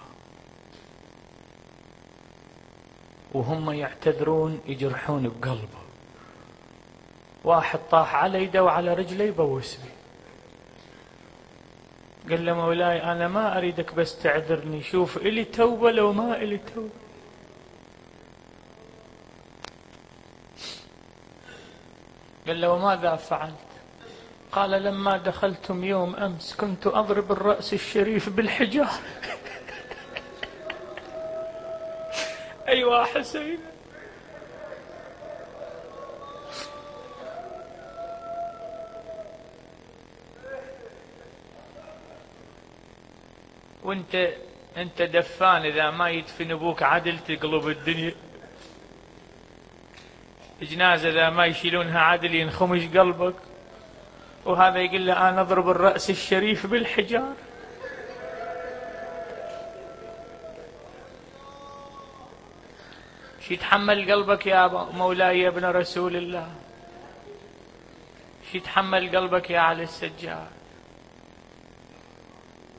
وهم يعتذرون يجرحون بقلبه. واحد طاح على يده وعلى رجله يبوس بي، قال له مولاي أنا ما أريدك بس تعذرني، شوف إلي توبة لو ما إلي توبة. قال له وماذا فعلت؟ قال لما دخلتم يوم أمس كنت أضرب الرأس الشريف بالحجار. أيوة حسين. وانت انت دفان، اذا ما يدفن ابوك عدل تقلب الدنيا. جنازة اذا ما يشيلونها عدل ينخمش قلبك. وهذا يقول له انا اضرب الرأس الشريف بالحجار. شو يتحمل قلبك يا مولاي يا ابن رسول الله؟ شو يتحمل قلبك يا علي السجاد؟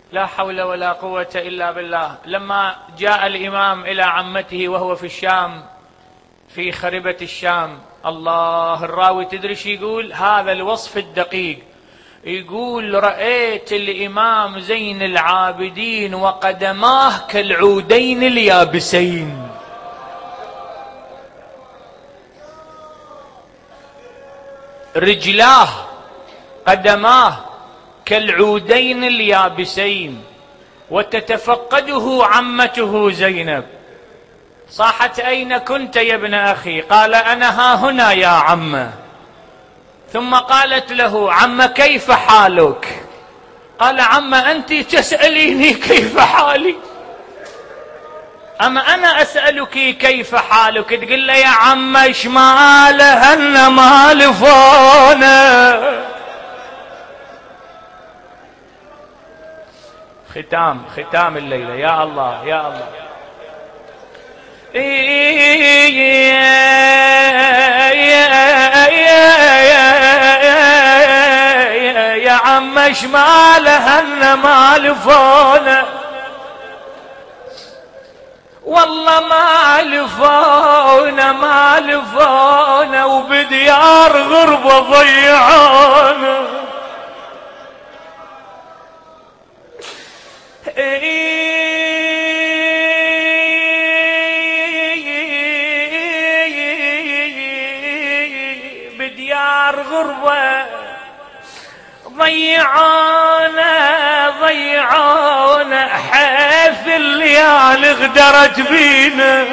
لا حول ولا قوة إلا بالله. لما جاء الإمام إلى عمته وهو في الشام، في خربة الشام، الله، الراوي تدري شو يقول؟ هذا الوصف الدقيق، يقول: رأيت الإمام زين العابدين وقدماه كالعودين اليابسين. رجلاه قدماه كالعودين اليابسين. وتتفقده عمته زينب، صاحت: أين كنت يا ابن أخي؟ قال: أنا ها هنا يا عمه. ثم قالت له: عم كيف حالك؟ قال: عم أنت تسأليني كيف حالي؟ أما أنا أسألك كيف حالك؟ تقول لي: يا عم إيش ماله هن مال فونا. ختام ختام الليلة، يا الله يا الله. يا عم ايش ماله هن مال فونا، والله مال فونا مال فونا وبديار غربة ضيعونا. بديار غربة ضيعونا ضيعونا، حيث الليالي غدرت بينا،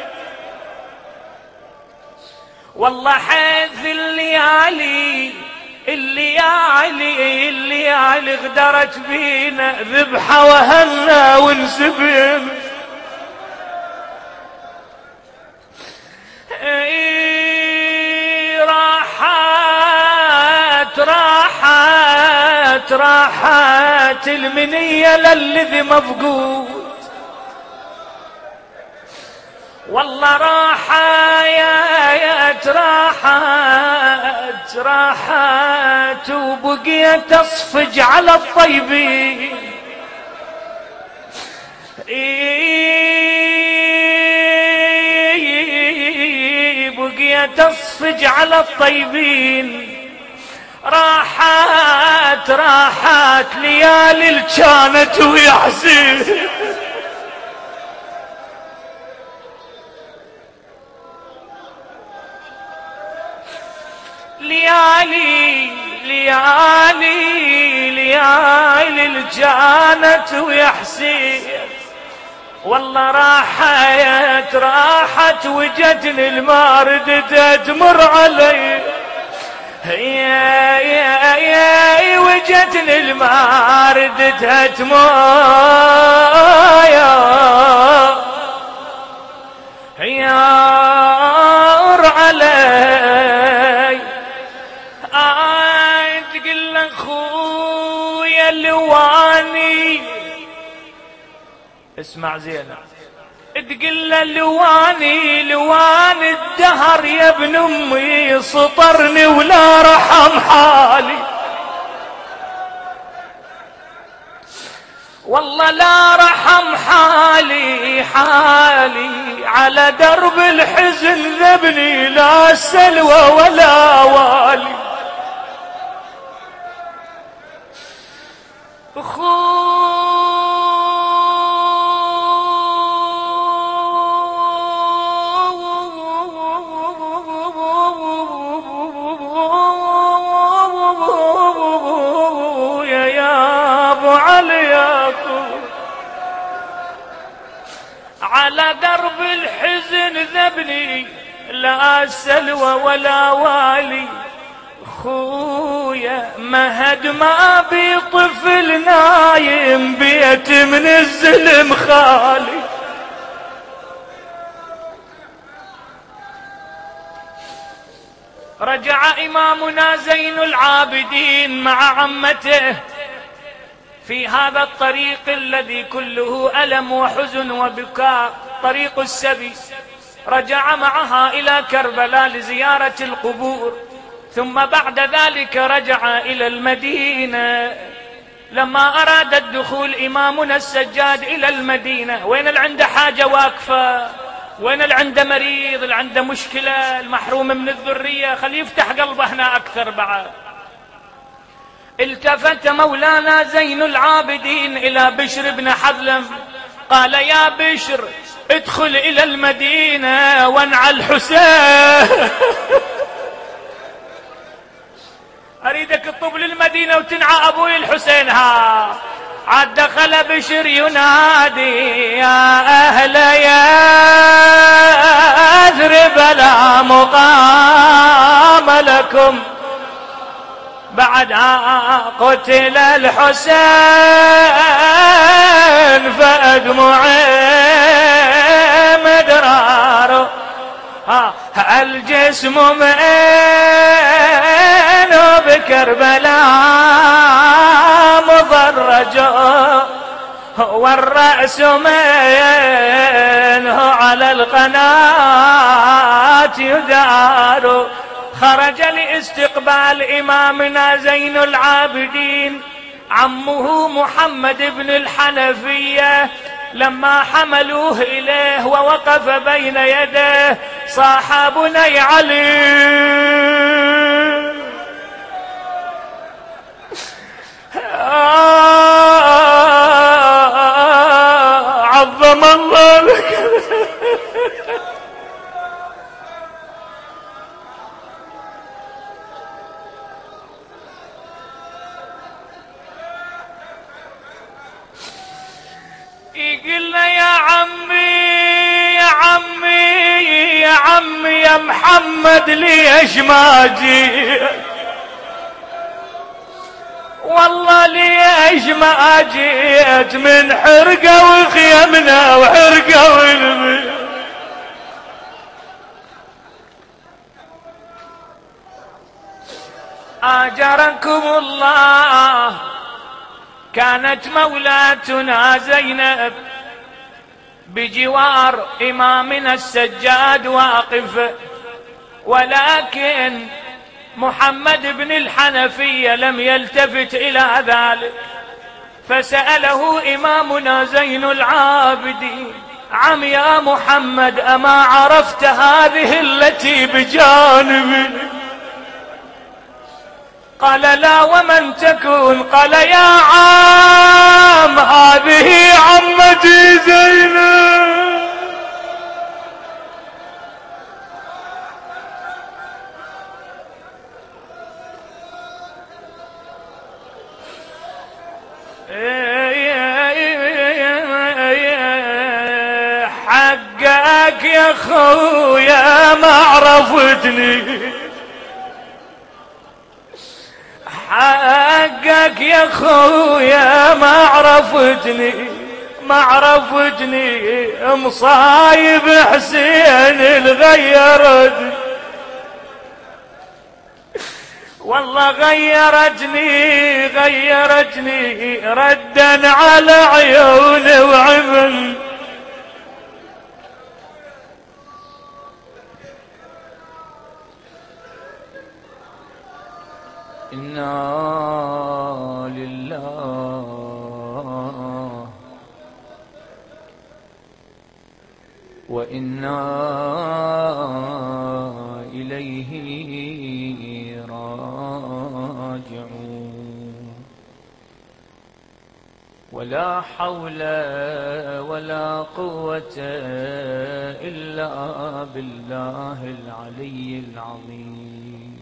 والله حيث الليالي الليالي الليالي غدرت بينا، ذبحة وهنا ونسبين. اي راحت راحت راحت المنية للذي مفقود، والله راحت راحت راحت وبقيت تصفج على الطيبين. بقيت تصفج على الطيبين. راحت راحت ليالي كانت ويا حسين. ليالي ليالي ليالي الجانت ويا حسين، والله راحت راحت وجتني الماردة تمر علي. يا يا يا وجتني الماردة تمر يا علي. تقول له: خويا لواني، اسمع زينة، تقول له: لواني لوان الدهر يا ابن امي، سطرني ولا رحم حالي، والله لا رحم حالي حالي، على درب الحزن ذبني لا سلوى ولا والي. على درب الحزن ذبني لا سلوى ولا والي. خويا مهد ما بي طفل نايم بيت من الزلم خالي. رجع إمامنا زين العابدين مع عمته في هذا الطريق الذي كله ألم وحزن وبكاء، طريق السبي. رجع معها إلى كربلاء لزيارة القبور، ثم بعد ذلك رجع إلى المدينة لما أراد الدخول إمامنا السجاد إلى المدينة، وين اللي عنده حاجة واقفة، وين اللي عنده مريض، اللي عنده مشكلة، المحروم من الذرية، خليه يفتح قلبه هنا أكثر بعد. التفت مولانا زين العابدين إلى بشر بن حضلم قال: يا بشر، ادخل إلى المدينة وانعى الحسين. أريدك تطب للمدينة وتنعى أبوي الحسين. ها عاد دخل بشر ينادي: يا أهل يثرب لا مقام لكم بعد قتل الحسين فأدمعي مدرار الجسم مئن بكربلاء مضرج والرأس منه على القناة يدار. خرج لاستقبال إمامنا زين العابدين عمه محمد بن الحنفية. لما حملوه إليه ووقف بين يديه صاح: بني علي، عظم الله لك. يقلنا: يا عمي يا عمي يا عمي يا محمد، ليش ما جيت؟ والله ليش ما جيت؟ من حرقة وخيمنا وحرقة والبيت. آجركم الله، كانت مولاتنا زينب بجوار إمامنا السجاد واقف، ولكن محمد بن الحنفية لم يلتفت إلى ذلك، فسأله إمامنا زين العابدين: عم يا محمد، أما عرفت هذه التي بجانبي؟ قال: لا، ومن تكون؟ قال: يا عام، هذه عمتي زينب. حقك يا خويا ما عرفتني، حقك يا خويا ما عرفتني، ما عرفتني مصايب حسين الغيرتني، والله غيرتني غيرتني ردا على عيوني وعمل. إنا لله وإنا إليه راجعون. ولا حول ولا قوة إلا بالله العلي العظيم.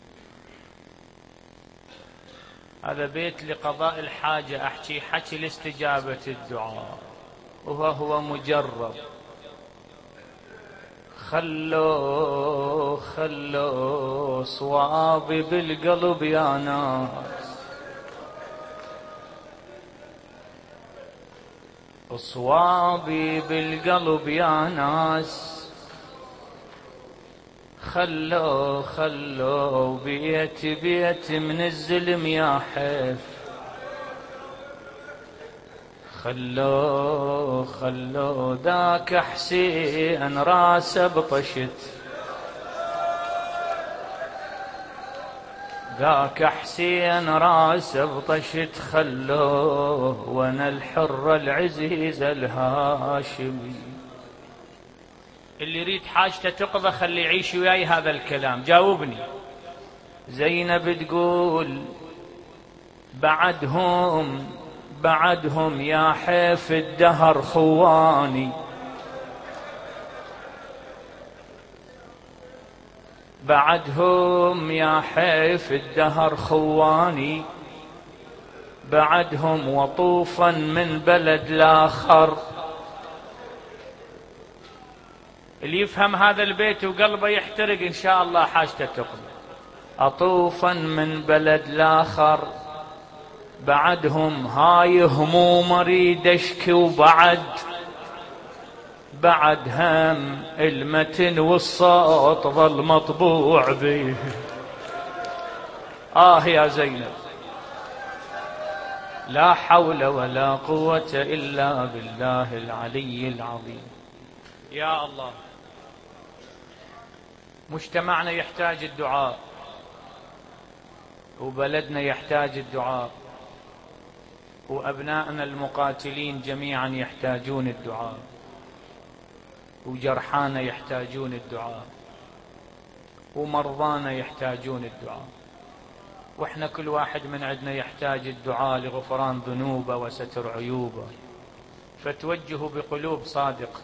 هذا بيت لقضاء الحاجة، أحكي حكي لاستجابة الدعاء، وهو هو مجرب. خلوا خلوا صوابي بالقلب يا ناس، صوابي بالقلب يا ناس، خلوا خلوا بيت بيت من الزلم يا حيف، خلوا خلوا ذاك حسين راسه بطشت، ذاك حسين راسه بطشت خلوه، وانا الحر العزيز الهاشمي. اللي يريد حاجته تقضى خلي يعيش وياي هذا الكلام. جاوبني. زينب تقول بعدهم بعدهم يا حيف الدهر خواني، بعدهم يا حيف الدهر خواني، بعدهم وطوفا من بلد لاخر. اللي يفهم هذا البيت وقلبه يحترق إن شاء الله حاجته تقضى. أطوفا من بلد لاخر، بعدهم هاي هموم اريد اشكي، وبعد بعد هم المتن والصوت ظل مطبوع بيه. آه يا زينب، لا حول ولا قوة إلا بالله العلي العظيم. يا الله، مجتمعنا يحتاج الدعاء، وبلدنا يحتاج الدعاء، وأبنائنا المقاتلين جميعا يحتاجون الدعاء، وجرحانا يحتاجون الدعاء، ومرضانا يحتاجون الدعاء، واحنا كل واحد من عندنا يحتاج الدعاء لغفران ذنوبه وستر عيوبه. فتوجهوا بقلوب صادقة.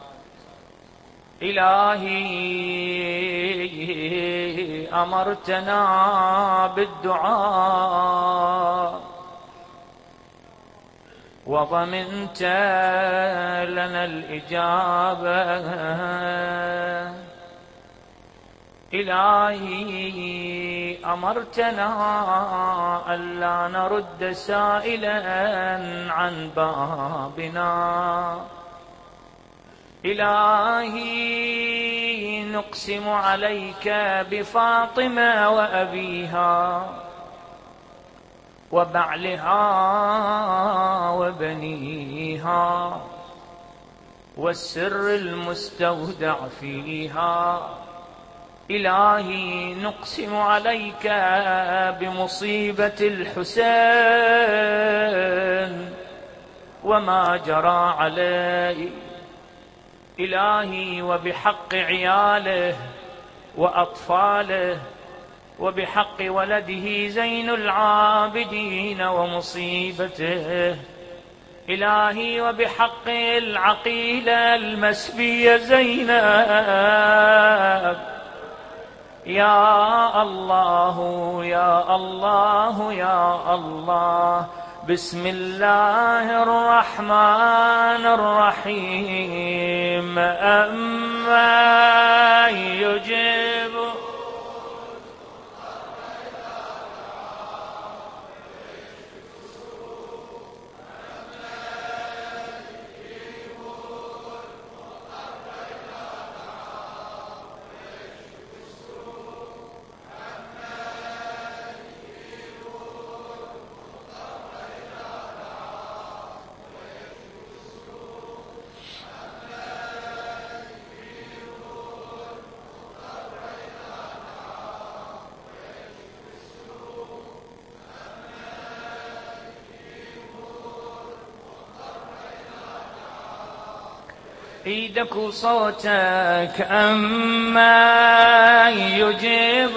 إلهي أمرتنا بالدعاء، وضمنت لنا الإجابة. إلهي أمرتنا ألا نرد سائلا عن بابنا. إلهي نقسم عليك بفاطمة وأبيها وبعلها وبنيها والسر المستودع فيها. إلهي نقسم عليك بمصيبة الحسين وما جرى عليه. إلهي وبحق عياله وأطفاله وبحق ولده زين العابدين ومصيبته. إلهي وبحق العقيلة المسبية زينب. يا الله يا الله يا الله. بسم الله الرحمن الرحيم. أما يجيب ايدك وصوتك. أما يجيب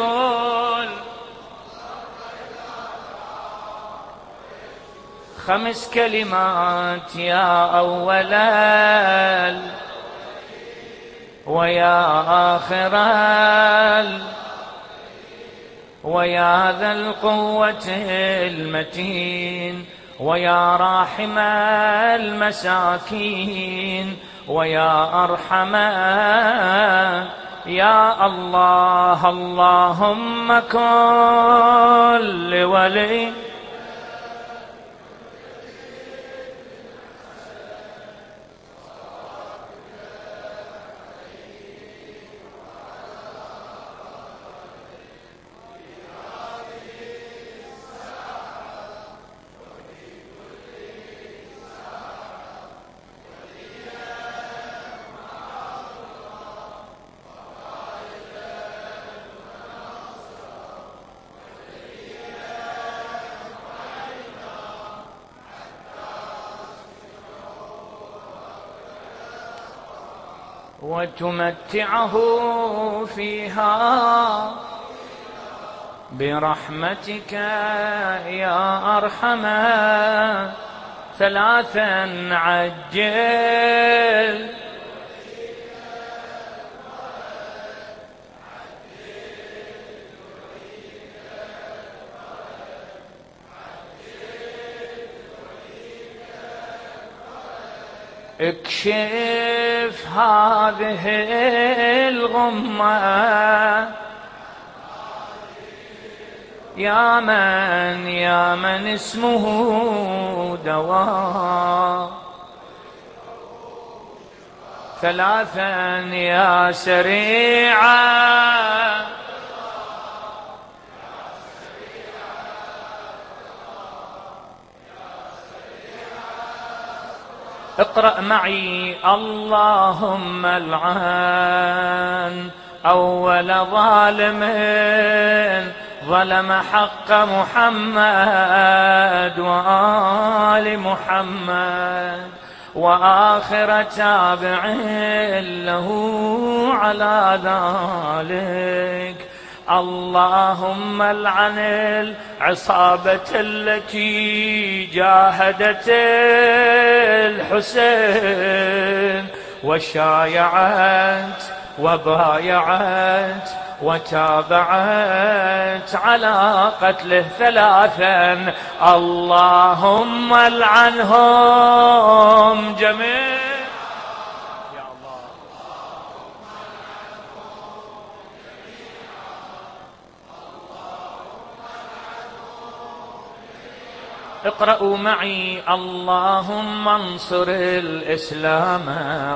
خمس كلمات يا أول ويا آخر ويا ذا القوة المتين ويا راحم المساكين ويا أرحم. يا الله اللهم كن لولي وتمتعه فيها برحمتك يا أرحم. ثلاثا عجل اكشف هذه الغمة يا من يا من اسمه دواء. ثلاثا يا سريعا اقرأ معي. اللهم العن أول ظالم ظلم حق محمد وآل محمد، وآخر تابع له على ذلك. اللهم العن العصابة التي جاهدت الحسين وشايعت وبايعت وتابعت على قتله. ثلاثا اللهم العنهم جميعا. اقرأوا معي. اللهم انصر الإسلام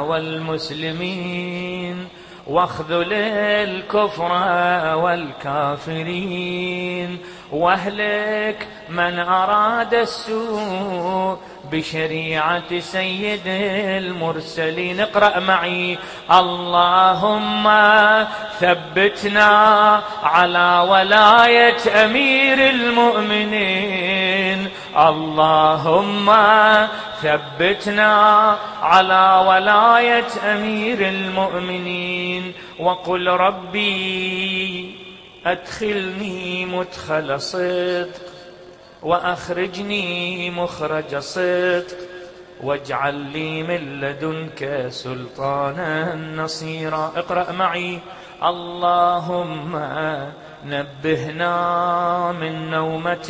والمسلمين واخذل الكفر والكافرين واهلك من أراد السوء بشريعة سيد المرسلين. اقرأ معي. اللهم ثبتنا على ولاية أمير المؤمنين. اللهم ثبتنا على ولاية أمير المؤمنين. وقل ربي أدخلني مدخل صدق وأخرجني مخرج صدق واجعل لي من لدنك سلطانا نصيرا. اقرأ معي. اللهم نبهنا من نومة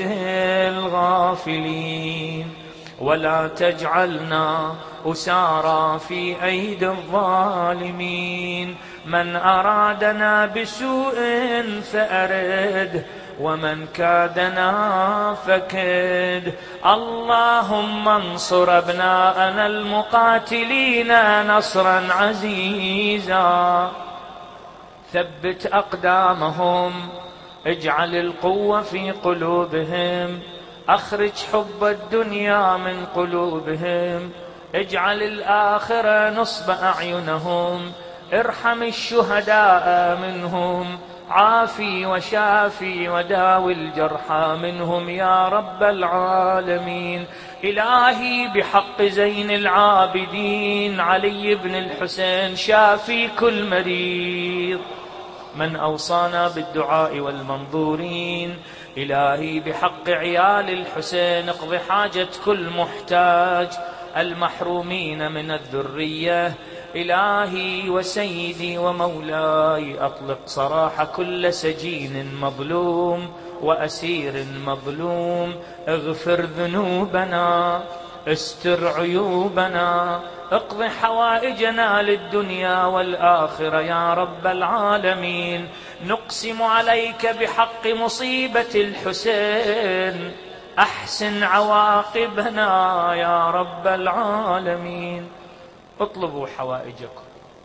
الغافلين ولا تجعلنا أسارى في أيدي الظالمين. من أرادنا بسوء فأرد ومن كادنا فكد. اللهم انصر أبناءنا المقاتلين نصرا عزيزا. ثبت أقدامهم، اجعل القوة في قلوبهم، أخرج حب الدنيا من قلوبهم، اجعل الآخرة نصب أعينهم، ارحم الشهداء منهم، عافي وشافي وداوي الجرحى منهم يا رب العالمين. إلهي بحق زين العابدين علي بن الحسين شافي كل مريض من أوصانا بالدعاء والمنظورين. إلهي بحق عيال الحسين اقض حاجة كل محتاج المحرومين من الذرية. إلهي وسيدي ومولاي أطلق سراح كل سجين مظلوم وأسير مظلوم. اغفر ذنوبنا، استر عيوبنا، اقض حوائجنا للدنيا والآخرة يا رب العالمين. نقسم عليك بحق مصيبة الحسين أحسن عواقبنا يا رب العالمين. اطلبوا حوائجكم،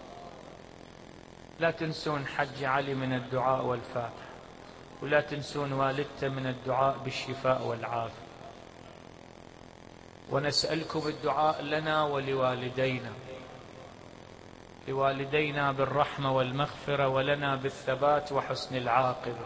لا تنسون حج علي من الدعاء والفاتحة، ولا تنسون والدته من الدعاء بالشفاء والعافية. ونسألكم الدعاء لنا ولوالدينا، لوالدينا بالرحمة والمغفرة ولنا بالثبات وحسن العاقبة.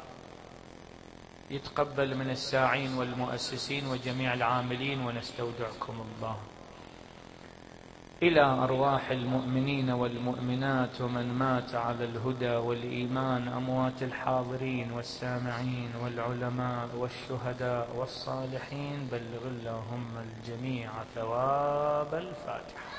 يتقبل من الساعين والمؤسسين وجميع العاملين، ونستودعكم الله. إلى أرواح المؤمنين والمؤمنات ومن مات على الهدى والإيمان، أموات الحاضرين والسامعين والعلماء والشهداء والصالحين، بلغ اللهم الجميع ثواب الفاتحة.